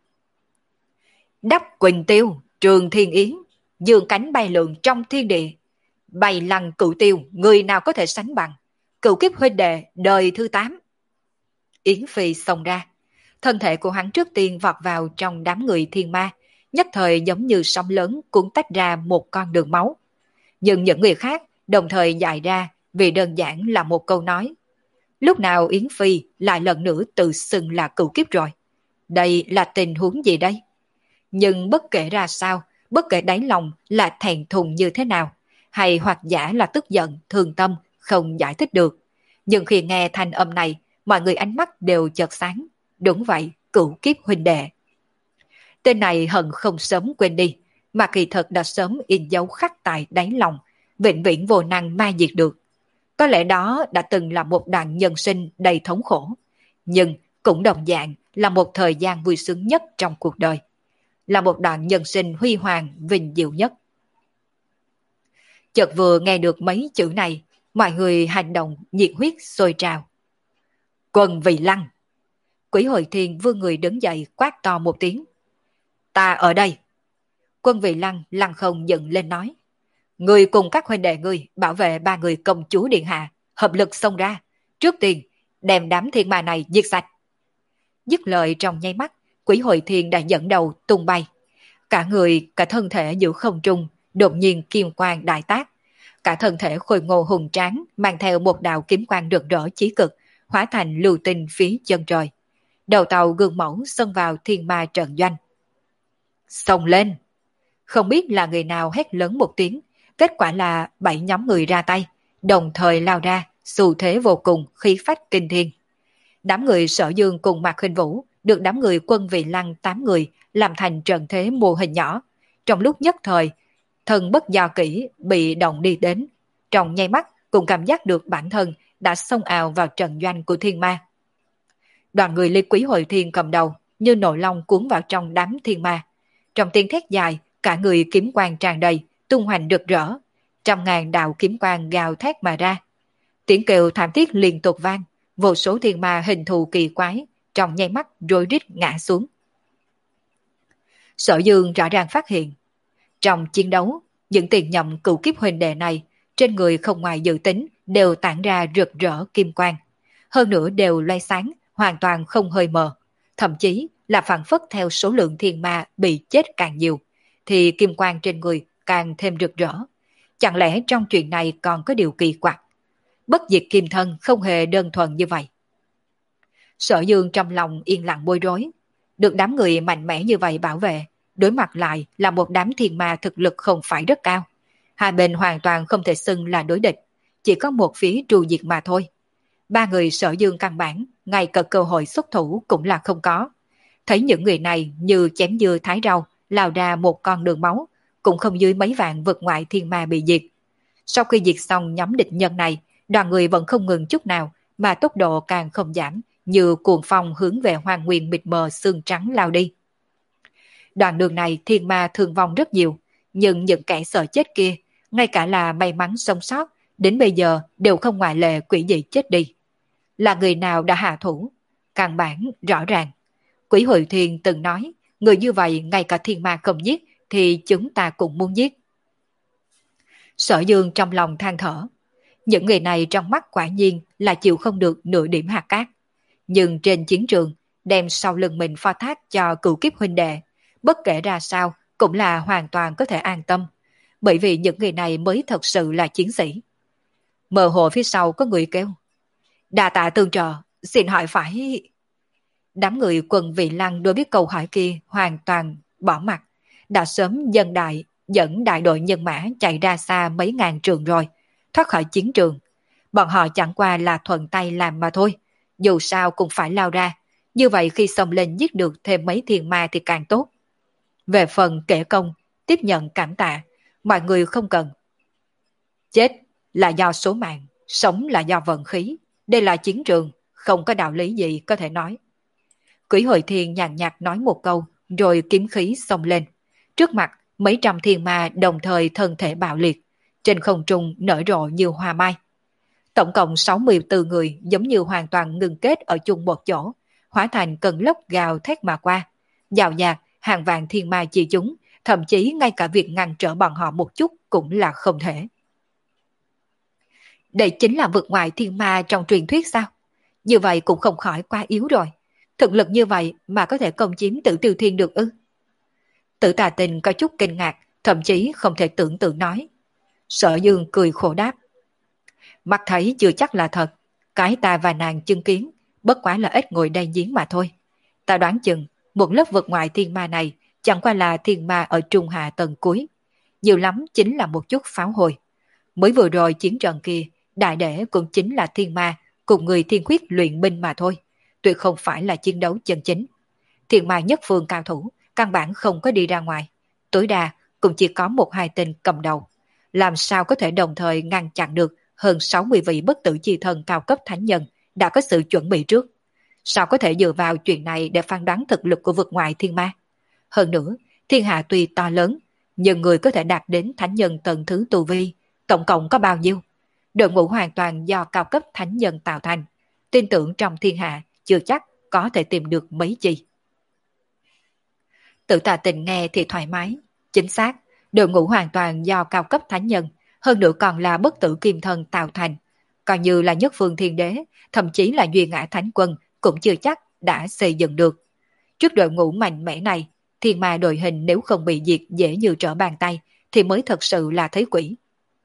Đắp Quỳnh Tiêu, Trường Thiên Yến, dương cánh bay lượn trong thiên địa. Bay lăng cửu tiêu, người nào có thể sánh bằng. Cửu kiếp huynh đệ, đời thứ tám. Yến Phi xông ra. Thân thể của hắn trước tiên vọt vào trong đám người thiên ma, nhất thời giống như sóng lớn cuốn tách ra một con đường máu. Nhưng những người khác đồng thời dại ra vì đơn giản là một câu nói. Lúc nào Yến Phi lại lần nữa tự xưng là cửu kiếp rồi? Đây là tình huống gì đây? Nhưng bất kể ra sao, bất kể đáy lòng là thẹn thùng như thế nào, hay hoặc giả là tức giận, thương tâm, không giải thích được. Nhưng khi nghe thanh âm này, mọi người ánh mắt đều chợt sáng. Đúng vậy, cửu kiếp huynh đệ. Tên này hận không sớm quên đi, mà kỳ thật đã sớm in dấu khắc tại đáy lòng, vĩnh viễn vô năng ma diệt được. Có lẽ đó đã từng là một đoạn nhân sinh đầy thống khổ, nhưng cũng đồng dạng là một thời gian vui sướng nhất trong cuộc đời. Là một đoạn nhân sinh huy hoàng, vinh diệu nhất. Chợt vừa nghe được mấy chữ này, mọi người hành động nhiệt huyết sôi trào. Quân Vì Lăng. Quỷ Hồi Thiên vươn người đứng dậy quát to một tiếng. Ta ở đây. Quân Vì Lăng lăng không dựng lên nói. Người cùng các huynh đệ ngươi bảo vệ ba người công chúa điện hạ, hợp lực xông ra. Trước tiên, đem đám thiên ma này giết sạch. Dứt lời trong nháy mắt, Quỷ Hồi Thiên đã dẫn đầu tung bay. Cả người, cả thân thể giữa không trung, đột nhiên kim quang đại tác. Cả thân thể khôi ngô hùng tráng mang theo một đạo kiếm quang rực rỡ chí cực, hóa thành lưu tinh phía chân trời. Đầu tàu gương mẫu xông vào thiên ma trận doanh. Xông lên! Không biết là người nào hét lớn một tiếng, kết quả là bảy nhóm người ra tay, đồng thời lao ra, xu thế vô cùng, khí phách kinh thiên. Đám người Sở Dương cùng Mạc Khinh Vũ được đám người Quân Vì Lăng tám người làm thành trận thế mô hình nhỏ. Trong lúc nhất thời, thân bất do kỹ bị động đi đến. Trong nháy mắt cũng cảm giác được bản thân đã xông ào vào trận doanh của thiên ma. Đoàn người Lý Quý Hồi Thiên cầm đầu, như nộ long cuốn vào trong đám thiên ma. Trong tiếng thét dài, cả người kiếm quang tràn đầy, tung hoành rực rỡ. Trăm ngàn đạo kiếm quang gào thét mà ra. Tiếng kêu thảm thiết liên tục vang, vô số thiên ma hình thù kỳ quái, trong nháy mắt rối rít ngã xuống. Sở Dương rõ ràng phát hiện, trong chiến đấu, những tiền nhậm cựu kiếp huynh đệ này, trên người không ngoài dự tính đều tản ra rực rỡ kim quang. Hơn nữa đều loay sáng, hoàn toàn không hơi mờ. Thậm chí là phản phất theo số lượng thiên ma bị chết càng nhiều, thì kim quang trên người càng thêm rực rỡ. Chẳng lẽ trong chuyện này còn có điều kỳ quặc? Bất diệt kim thân không hề đơn thuần như vậy. Sở Dương trong lòng yên lặng bối rối. Được đám người mạnh mẽ như vậy bảo vệ, đối mặt lại là một đám thiên ma thực lực không phải rất cao. Hai bên hoàn toàn không thể xưng là đối địch, chỉ có một phía tru diệt mà thôi. Ba người Sở Dương căn bản, ngay cả cơ hội xuất thủ cũng là không có. Thấy những người này như chém dưa thái rau, lao ra một con đường máu, cũng không dưới mấy vạn vực ngoại thiên ma bị diệt. Sau khi diệt xong nhóm địch nhân này, đoàn người vẫn không ngừng chút nào, mà tốc độ càng không giảm, như cuồng phong hướng về hoang nguyên mịt mờ xương trắng lao đi. Đoạn đường này thiên ma thương vong rất nhiều, nhưng những kẻ sợ chết kia, ngay cả là may mắn sống sót, đến bây giờ đều không ngoại lệ quỷ dị chết đi. Là người nào đã hạ thủ? Căn bản rõ ràng. Quỷ Hội Thiên từng nói, người như vậy ngay cả thiên ma không giết, thì chúng ta cũng muốn giết. Sở Dương trong lòng than thở. Những người này trong mắt quả nhiên là chịu không được nửa điểm hạt cát. Nhưng trên chiến trường, đem sau lưng mình phó thác cho cựu kiếp huynh đệ, bất kể ra sao cũng là hoàn toàn có thể an tâm. Bởi vì những người này mới thật sự là chiến sĩ. Mơ hồ phía sau có người kêu, đa tạ tương trợ, xin hỏi phải... Đám người quần Vị Lăng đối với câu hỏi kia hoàn toàn bỏ mặt, đã sớm dân đại dẫn đại đội nhân mã chạy ra xa mấy ngàn trường rồi, thoát khỏi chiến trường. Bọn họ chẳng qua là thuận tay làm mà thôi, dù sao cũng phải lao ra, như vậy khi xông lên giết được thêm mấy thiên ma thì càng tốt. Về phần kể công, tiếp nhận cảm tạ, mọi người không cần. Chết là do số mạng, sống là do vận khí, đây là chiến trường, không có đạo lý gì có thể nói. Quỷ Hội Thiên nhàn nhạt nói một câu, rồi kiếm khí xông lên. Trước mặt, mấy trăm thiên ma đồng thời thân thể bạo liệt, trên không trung nở rộ như hoa mai. Tổng cộng sáu mươi tư người giống như hoàn toàn ngừng kết ở chung một chỗ, hóa thành cơn lốc gào thét mà qua. Dạo dạt, hàng vạn thiên ma chi chúng, thậm chí ngay cả việc ngăn trở bọn họ một chút cũng là không thể. Đây chính là vực ngoại thiên ma trong truyền thuyết sao? Như vậy cũng không khỏi quá yếu rồi. Thực lực như vậy mà có thể công chiếm Tử Tiêu Thiên được ư? Tử Tà Tình có chút kinh ngạc, thậm chí không thể tưởng tượng nói. Sở Dương cười khổ đáp. Mắt thấy chưa chắc là thật, cái ta và nàng chứng kiến, bất quá là ít ngồi đây giếng mà thôi. Ta đoán chừng, một lớp vực ngoại thiên ma này chẳng qua là thiên ma ở trung hạ tầng cuối. Nhiều lắm chính là một chút pháo hồi. Mới vừa rồi chiến trận kia, đại đệ cũng chính là thiên ma, cùng người thiên khuyết luyện binh mà thôi. Tuyệt không phải là chiến đấu chân chính. Thiên ma nhất phương cao thủ, căn bản không có đi ra ngoài. Tối đa cũng chỉ có một hai tên cầm đầu. Làm sao có thể đồng thời ngăn chặn được hơn sáu mươi vị bất tử chi thần cao cấp thánh nhân đã có sự chuẩn bị trước. Sao có thể dựa vào chuyện này để phán đoán thực lực của vực ngoại thiên ma? Hơn nữa, thiên hạ tuy to lớn, nhưng người có thể đạt đến thánh nhân tầng thứ tu vi, tổng cộng có bao nhiêu? Đội ngũ hoàn toàn do cao cấp thánh nhân tạo thành. Tin tưởng trong thiên hạ chưa chắc có thể tìm được mấy chi. Tử Tà Tình nghe thì thoải mái. Chính xác, đội ngũ hoàn toàn do cao cấp thánh nhân, hơn nữa còn là bất tử kim thân tạo thành. Coi như là nhất phương thiên đế, thậm chí là duy ngã thánh quân cũng chưa chắc đã xây dựng được. Trước đội ngũ mạnh mẽ này, thiên ma đội hình nếu không bị diệt dễ như trở bàn tay, thì mới thật sự là thấy quỷ.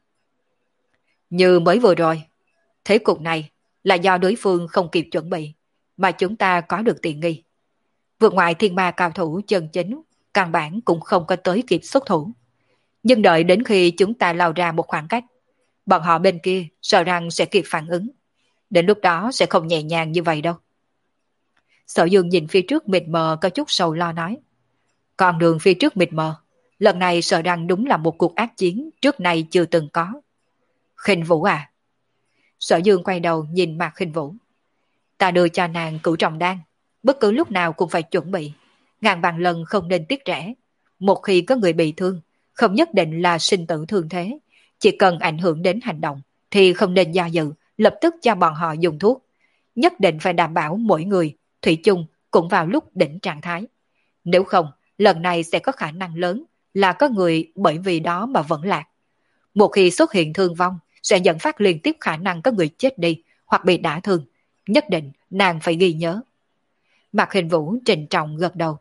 Như mới vừa rồi, thế cục này là do đối phương không kịp chuẩn bị, mà chúng ta có được tiện nghi. Vượt ngoại thiên ma cao thủ chân chính, căn bản cũng không có tới kịp xuất thủ. Nhưng đợi đến khi chúng ta lao ra một khoảng cách, bọn họ bên kia sợ rằng sẽ kịp phản ứng. Đến lúc đó sẽ không nhẹ nhàng như vậy đâu. Sở Dương nhìn phía trước mịt mờ có chút sầu lo nói. Con đường phía trước mịt mờ, lần này sợ rằng đúng là một cuộc ác chiến trước nay chưa từng có. Khinh Vũ à? Sở Dương quay đầu nhìn Mạc Khinh Vũ. Ta đưa cho nàng cửu trọng đan, bất cứ lúc nào cũng phải chuẩn bị. Ngàn vạn lần không nên tiếc rẻ. Một khi có người bị thương, không nhất định là sinh tử thương thế. Chỉ cần ảnh hưởng đến hành động, thì không nên do dự, lập tức cho bọn họ dùng thuốc. Nhất định phải đảm bảo mỗi người, thủy chung, cũng vào lúc đỉnh trạng thái. Nếu không, lần này sẽ có khả năng lớn là có người bởi vì đó mà vẫn lạc. Một khi xuất hiện thương vong, sẽ dẫn phát liên tiếp khả năng có người chết đi hoặc bị đả thương. Nhất định nàng phải ghi nhớ. Mạc Hình Vũ trịnh trọng gật đầu.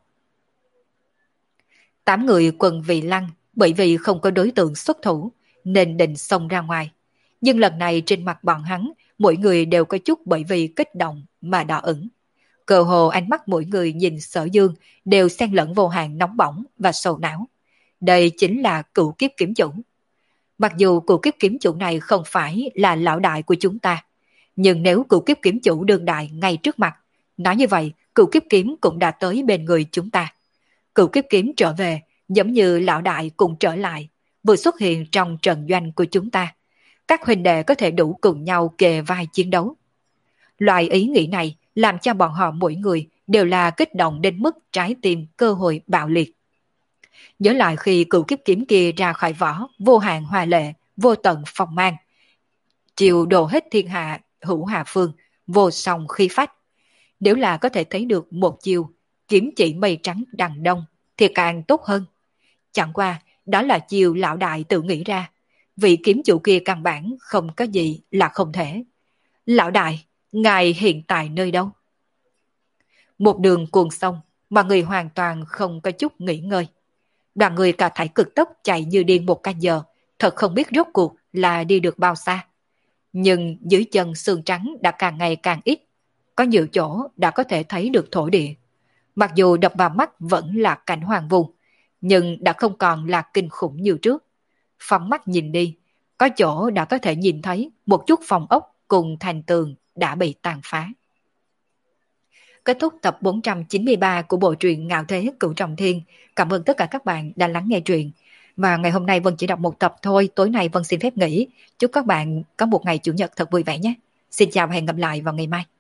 Tám người quần Vị Lăng bởi vì không có đối tượng xuất thủ nên định xông ra ngoài. Nhưng lần này trên mặt bọn hắn, mỗi người đều có chút bởi vì kích động mà đỏ ửng. Cơ hồ ánh mắt mỗi người nhìn Sở Dương đều xen lẫn vô hạn nóng bỏng và sầu não. Đây chính là cựu kiếp kiếm chủ. Mặc dù cựu kiếp kiếm chủ này không phải là lão đại của chúng ta, nhưng nếu cựu kiếp kiếm chủ đương đại ngay trước mặt, nói như vậy cựu kiếp kiếm cũng đã tới bên người chúng ta. Cựu kiếp kiếm trở về giống như lão đại cùng trở lại, vừa xuất hiện trong trận doanh của chúng ta. Các huynh đệ có thể đủ cùng nhau kề vai chiến đấu. Loại ý nghĩ này làm cho bọn họ mỗi người đều là kích động đến mức trái tim cơ hội bạo liệt. Nhớ lại khi cựu kiếp kiếm kia ra khỏi vỏ, vô hạn hoa lệ, vô tận phong mang. Chiều đổ hết thiên hạ, hữu hạ phương, vô song khí phách. Nếu là có thể thấy được một chiều, kiếm chỉ mây trắng đằng đông, thì càng tốt hơn. Chẳng qua, đó là chiều lão đại tự nghĩ ra. Vị kiếm chủ kia căn bản không có gì là không thể. Lão đại, ngài hiện tại nơi đâu? Một đường cuồng sông, mà người hoàn toàn không có chút nghỉ ngơi. Đoàn người cả thảy cực tốc chạy như điên một canh giờ, thật không biết rốt cuộc là đi được bao xa. Nhưng dưới chân sương trắng đã càng ngày càng ít, có nhiều chỗ đã có thể thấy được thổ địa. Mặc dù đập vào mắt vẫn là cảnh hoàng vu, nhưng đã không còn là kinh khủng như trước. Phóng mắt nhìn đi, có chỗ đã có thể nhìn thấy một chút phòng ốc cùng thành tường đã bị tàn phá. Kết thúc tập bốn trăm chín mươi ba của bộ truyện Ngạo Thế Cửu Trọng Thiên. Cảm ơn tất cả các bạn đã lắng nghe truyện. Và ngày hôm nay Vân chỉ đọc một tập thôi, tối nay Vân xin phép nghỉ. Chúc các bạn có một ngày chủ nhật thật vui vẻ nhé. Xin chào và hẹn gặp lại vào ngày mai.